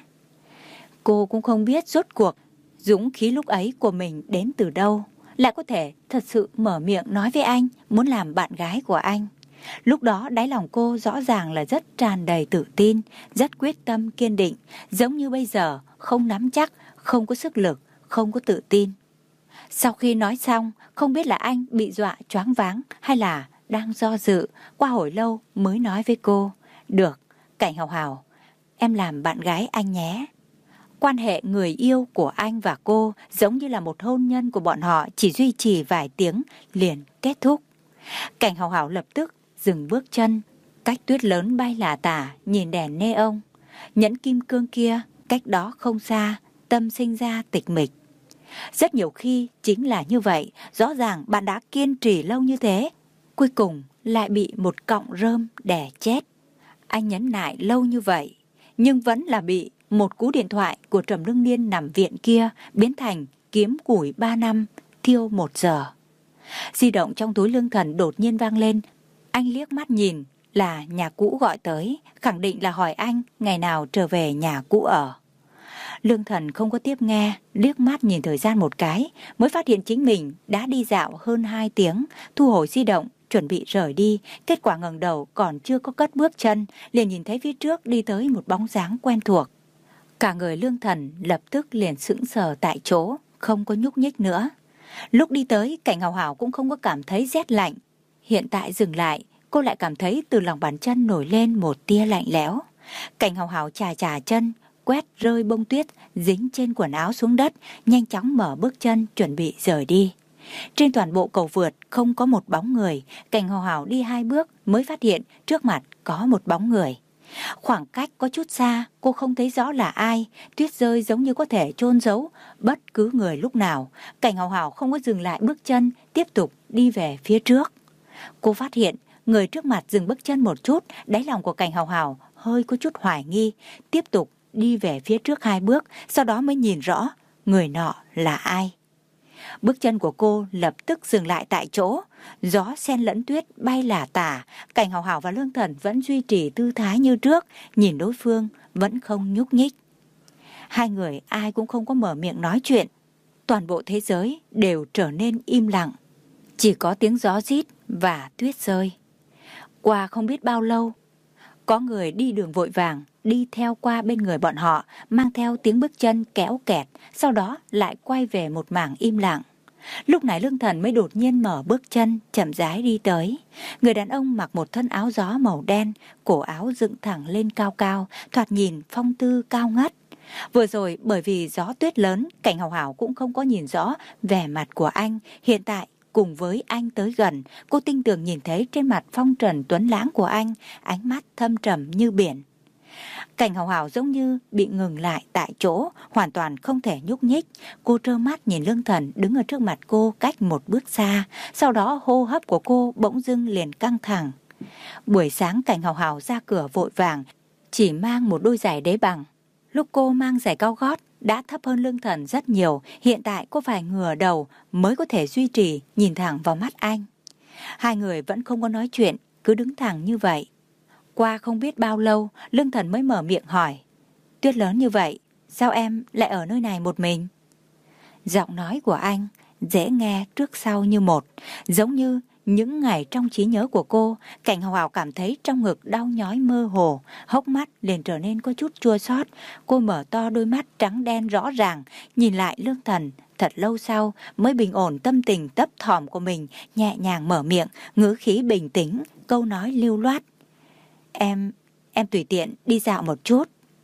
Cô cũng không biết rốt cuộc dũng khí lúc ấy của mình đến từ đâu, lại có thể thật sự mở miệng nói với anh muốn làm bạn gái của anh. Lúc đó đáy lòng cô rõ ràng là rất tràn đầy tự tin, rất quyết tâm kiên định, giống như bây giờ không nắm chắc, không có sức lực, không có tự tin. Sau khi nói xong, không biết là anh bị dọa choáng váng hay là đang do dự, qua hồi lâu mới nói với cô, được, Cảnh Hào Hào, em làm bạn gái anh nhé. Quan hệ người yêu của anh và cô giống như là một hôn nhân của bọn họ chỉ duy trì vài tiếng liền kết thúc. Cảnh Hào Hào lập tức dừng bước chân, cách tuyết lớn bay lả tả nhìn đèn neon. Nhẫn kim cương kia cách đó không xa, tâm sinh ra tịch mịch. Rất nhiều khi chính là như vậy, rõ ràng bạn đã kiên trì lâu như thế, cuối cùng lại bị một cọng rơm đè chết. Anh nhẫn nại lâu như vậy, nhưng vẫn là bị một cú điện thoại của Trầm Lương Niên nằm viện kia biến thành kiếm củi ba năm, thiêu một giờ. Di động trong túi Lương Thần đột nhiên vang lên. Anh liếc mắt nhìn là nhà cũ gọi tới, khẳng định là hỏi anh ngày nào trở về nhà cũ ở. Lương Thần không có tiếp nghe, liếc mắt nhìn thời gian một cái, mới phát hiện chính mình đã đi dạo hơn hai tiếng, thu hồi di động, chuẩn bị rời đi. Kết quả ngẩng đầu còn chưa có cất bước chân, liền nhìn thấy phía trước đi tới một bóng dáng quen thuộc. Cả người Lương Thần lập tức liền sững sờ tại chỗ, không có nhúc nhích nữa. Lúc đi tới, Cảnh Hào Hào cũng không có cảm thấy rét lạnh. Hiện tại dừng lại, cô lại cảm thấy từ lòng bàn chân nổi lên một tia lạnh lẽo. Cảnh Hào Hào chà chà chân, quét rơi bông tuyết dính trên quần áo xuống đất, nhanh chóng mở bước chân chuẩn bị rời đi. Trên toàn bộ cầu vượt không có một bóng người, Cảnh Hào Hào đi hai bước mới phát hiện trước mặt có một bóng người. Khoảng cách có chút xa, cô không thấy rõ là ai, tuyết rơi giống như có thể chôn giấu bất cứ người lúc nào. Cảnh Hào Hào không có dừng lại bước chân, tiếp tục đi về phía trước. Cô phát hiện người trước mặt dừng bước chân một chút, đáy lòng của Cảnh Hào Hào hơi có chút hoài nghi, tiếp tục đi về phía trước hai bước, sau đó mới nhìn rõ người nọ là ai. Bước chân của cô lập tức dừng lại tại chỗ, gió xen lẫn tuyết bay lả tả. Cảnh Hào Hào và Lương Thần vẫn duy trì tư thái như trước, nhìn đối phương vẫn không nhúc nhích. Hai người ai cũng không có mở miệng nói chuyện, toàn bộ thế giới đều trở nên im lặng, chỉ có tiếng gió rít và tuyết rơi. Qua không biết bao lâu, có người đi đường vội vàng đi theo qua bên người bọn họ, mang theo tiếng bước chân kéo kẹt, sau đó lại quay về một mảng im lặng. Lúc này Lương Thần mới đột nhiên mở bước chân, chậm rãi đi tới. Người đàn ông mặc một thân áo gió màu đen, cổ áo dựng thẳng lên cao cao, thoạt nhìn phong tư cao ngất. Vừa rồi bởi vì gió tuyết lớn, Cảnh Hào Hào cũng không có nhìn rõ vẻ mặt của anh. Hiện tại cùng với anh tới gần, cô tinh tường nhìn thấy trên mặt phong trần tuấn lãng của anh, ánh mắt thâm trầm như biển. Cảnh Hào Hào giống như bị ngừng lại tại chỗ, hoàn toàn không thể nhúc nhích. Cô trơ mắt nhìn Lương Thần đứng ở trước mặt cô cách một bước xa, sau đó hô hấp của cô bỗng dưng liền căng thẳng. Buổi sáng Cảnh Hào Hào ra cửa vội vàng, chỉ mang một đôi giày đế bằng. Lúc cô mang giày cao gót đã thấp hơn Lương Thần rất nhiều, hiện tại cô phải ngửa đầu mới có thể duy trì nhìn thẳng vào mắt anh. Hai người vẫn không có nói chuyện, cứ đứng thẳng như vậy. Qua không biết bao lâu, Lương Thần mới mở miệng hỏi, tuyết lớn như vậy, sao em lại ở nơi này một mình? Giọng nói của anh dễ nghe trước sau như một, giống như những ngày trong trí nhớ của cô. Cảnh Hào Hào cảm thấy trong ngực đau nhói mơ hồ, hốc mắt liền trở nên có chút chua xót. Cô mở to đôi mắt trắng đen rõ ràng, nhìn lại Lương Thần. Thật lâu sau mới bình ổn tâm tình thấp thỏm của mình, nhẹ nhàng mở miệng, ngữ khí bình tĩnh, câu nói lưu loát. Em, em tùy tiện đi dạo một chút.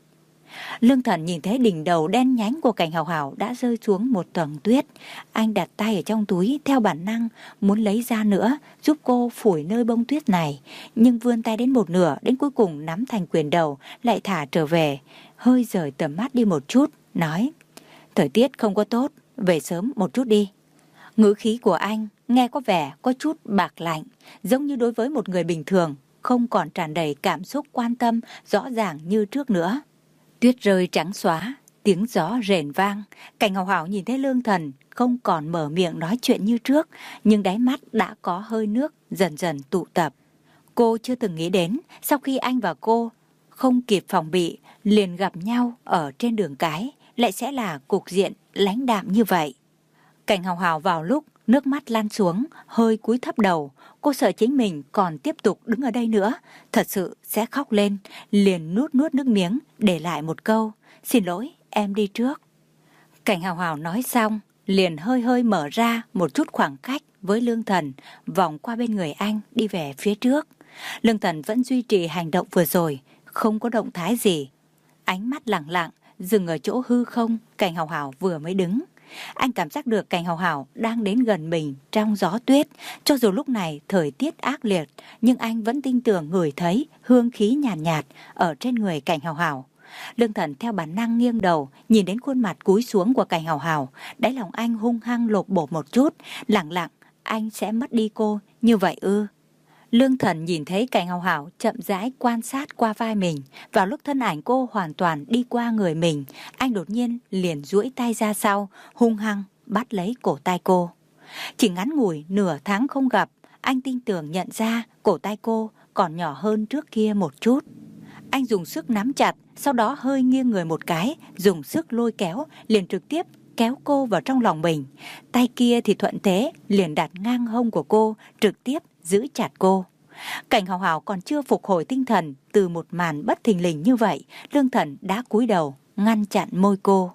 Lương Thần nhìn thấy đỉnh đầu đen nhánh của Cảnh Hào Hào đã rơi xuống một tầng tuyết. Anh đặt tay ở trong túi theo bản năng muốn lấy ra nữa giúp cô phủi nơi bông tuyết này, nhưng vươn tay đến một nửa, đến cuối cùng nắm thành quyền đầu lại thả trở về, hơi rời tầm mắt đi một chút, nói: thời tiết không có tốt, về sớm một chút đi. Ngữ khí của anh nghe có vẻ có chút bạc lạnh, giống như đối với một người bình thường, không còn tràn đầy cảm xúc quan tâm rõ ràng như trước nữa. Tuyết rơi trắng xóa, tiếng gió rền vang. Cảnh Hào Hào nhìn thấy Lương Thần không còn mở miệng nói chuyện như trước, nhưng đáy mắt đã có hơi nước dần dần tụ tập. Cô chưa từng nghĩ đến sau khi anh và cô không kịp phòng bị liền gặp nhau ở trên đường cái lại sẽ là cục diện lãnh đạm như vậy. Cảnh Hào Hào vào lúc nước mắt lăn xuống, hơi cúi thấp đầu. Cô sợ chính mình còn tiếp tục đứng ở đây nữa, thật sự sẽ khóc lên, liền nuốt nuốt nước miếng, để lại một câu: xin lỗi, em đi trước. Cảnh Hào Hào nói xong, liền hơi hơi mở ra một chút khoảng cách với Lương Thần, vòng qua bên người anh đi về phía trước. Lương Thần vẫn duy trì hành động vừa rồi, không có động thái gì. Ánh mắt lặng lặng dừng ở chỗ hư không Cảnh Hào Hào vừa mới đứng. Anh cảm giác được Cảnh Hào Hào đang đến gần mình trong gió tuyết. Cho dù lúc này thời tiết ác liệt, nhưng anh vẫn tin tưởng ngửi thấy hương khí nhàn nhạt, nhạt ở trên người Cảnh Hào Hào. Lương Thần theo bản năng nghiêng đầu, nhìn đến khuôn mặt cúi xuống của Cảnh Hào Hào. Đáy lòng anh hung hăng lột bột một chút, lặng lặng anh sẽ mất đi cô như vậy ư? Lương Thần nhìn thấy Cảnh Hào Hào chậm rãi quan sát qua vai mình. Vào lúc thân ảnh cô hoàn toàn đi qua người mình, anh đột nhiên liền duỗi tay ra sau, hung hăng bắt lấy cổ tay cô. Chỉ ngắn ngủi nửa tháng không gặp, anh tin tưởng nhận ra cổ tay cô còn nhỏ hơn trước kia một chút. Anh dùng sức nắm chặt, sau đó hơi nghiêng người một cái, dùng sức lôi kéo, liền trực tiếp kéo cô vào trong lòng mình. Tay kia thì thuận thế liền đặt ngang hông của cô, trực tiếp giữ chặt cô. Cảnh Hào Hào còn chưa phục hồi tinh thần từ một màn bất thình lình như vậy, Lương Thần đã cúi đầu ngăn chặn môi cô.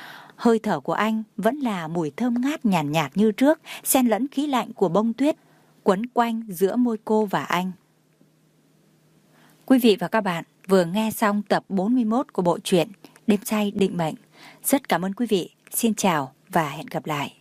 Hơi thở của anh vẫn là mùi thơm ngát nhàn nhạt, nhạt như trước, xen lẫn khí lạnh của bông tuyết quấn quanh giữa môi cô và anh. Quý vị và các bạn vừa nghe xong tập bốn mươi mốt của bộ truyện Đêm Say Định Mệnh. Rất cảm ơn quý vị. Xin chào và hẹn gặp lại.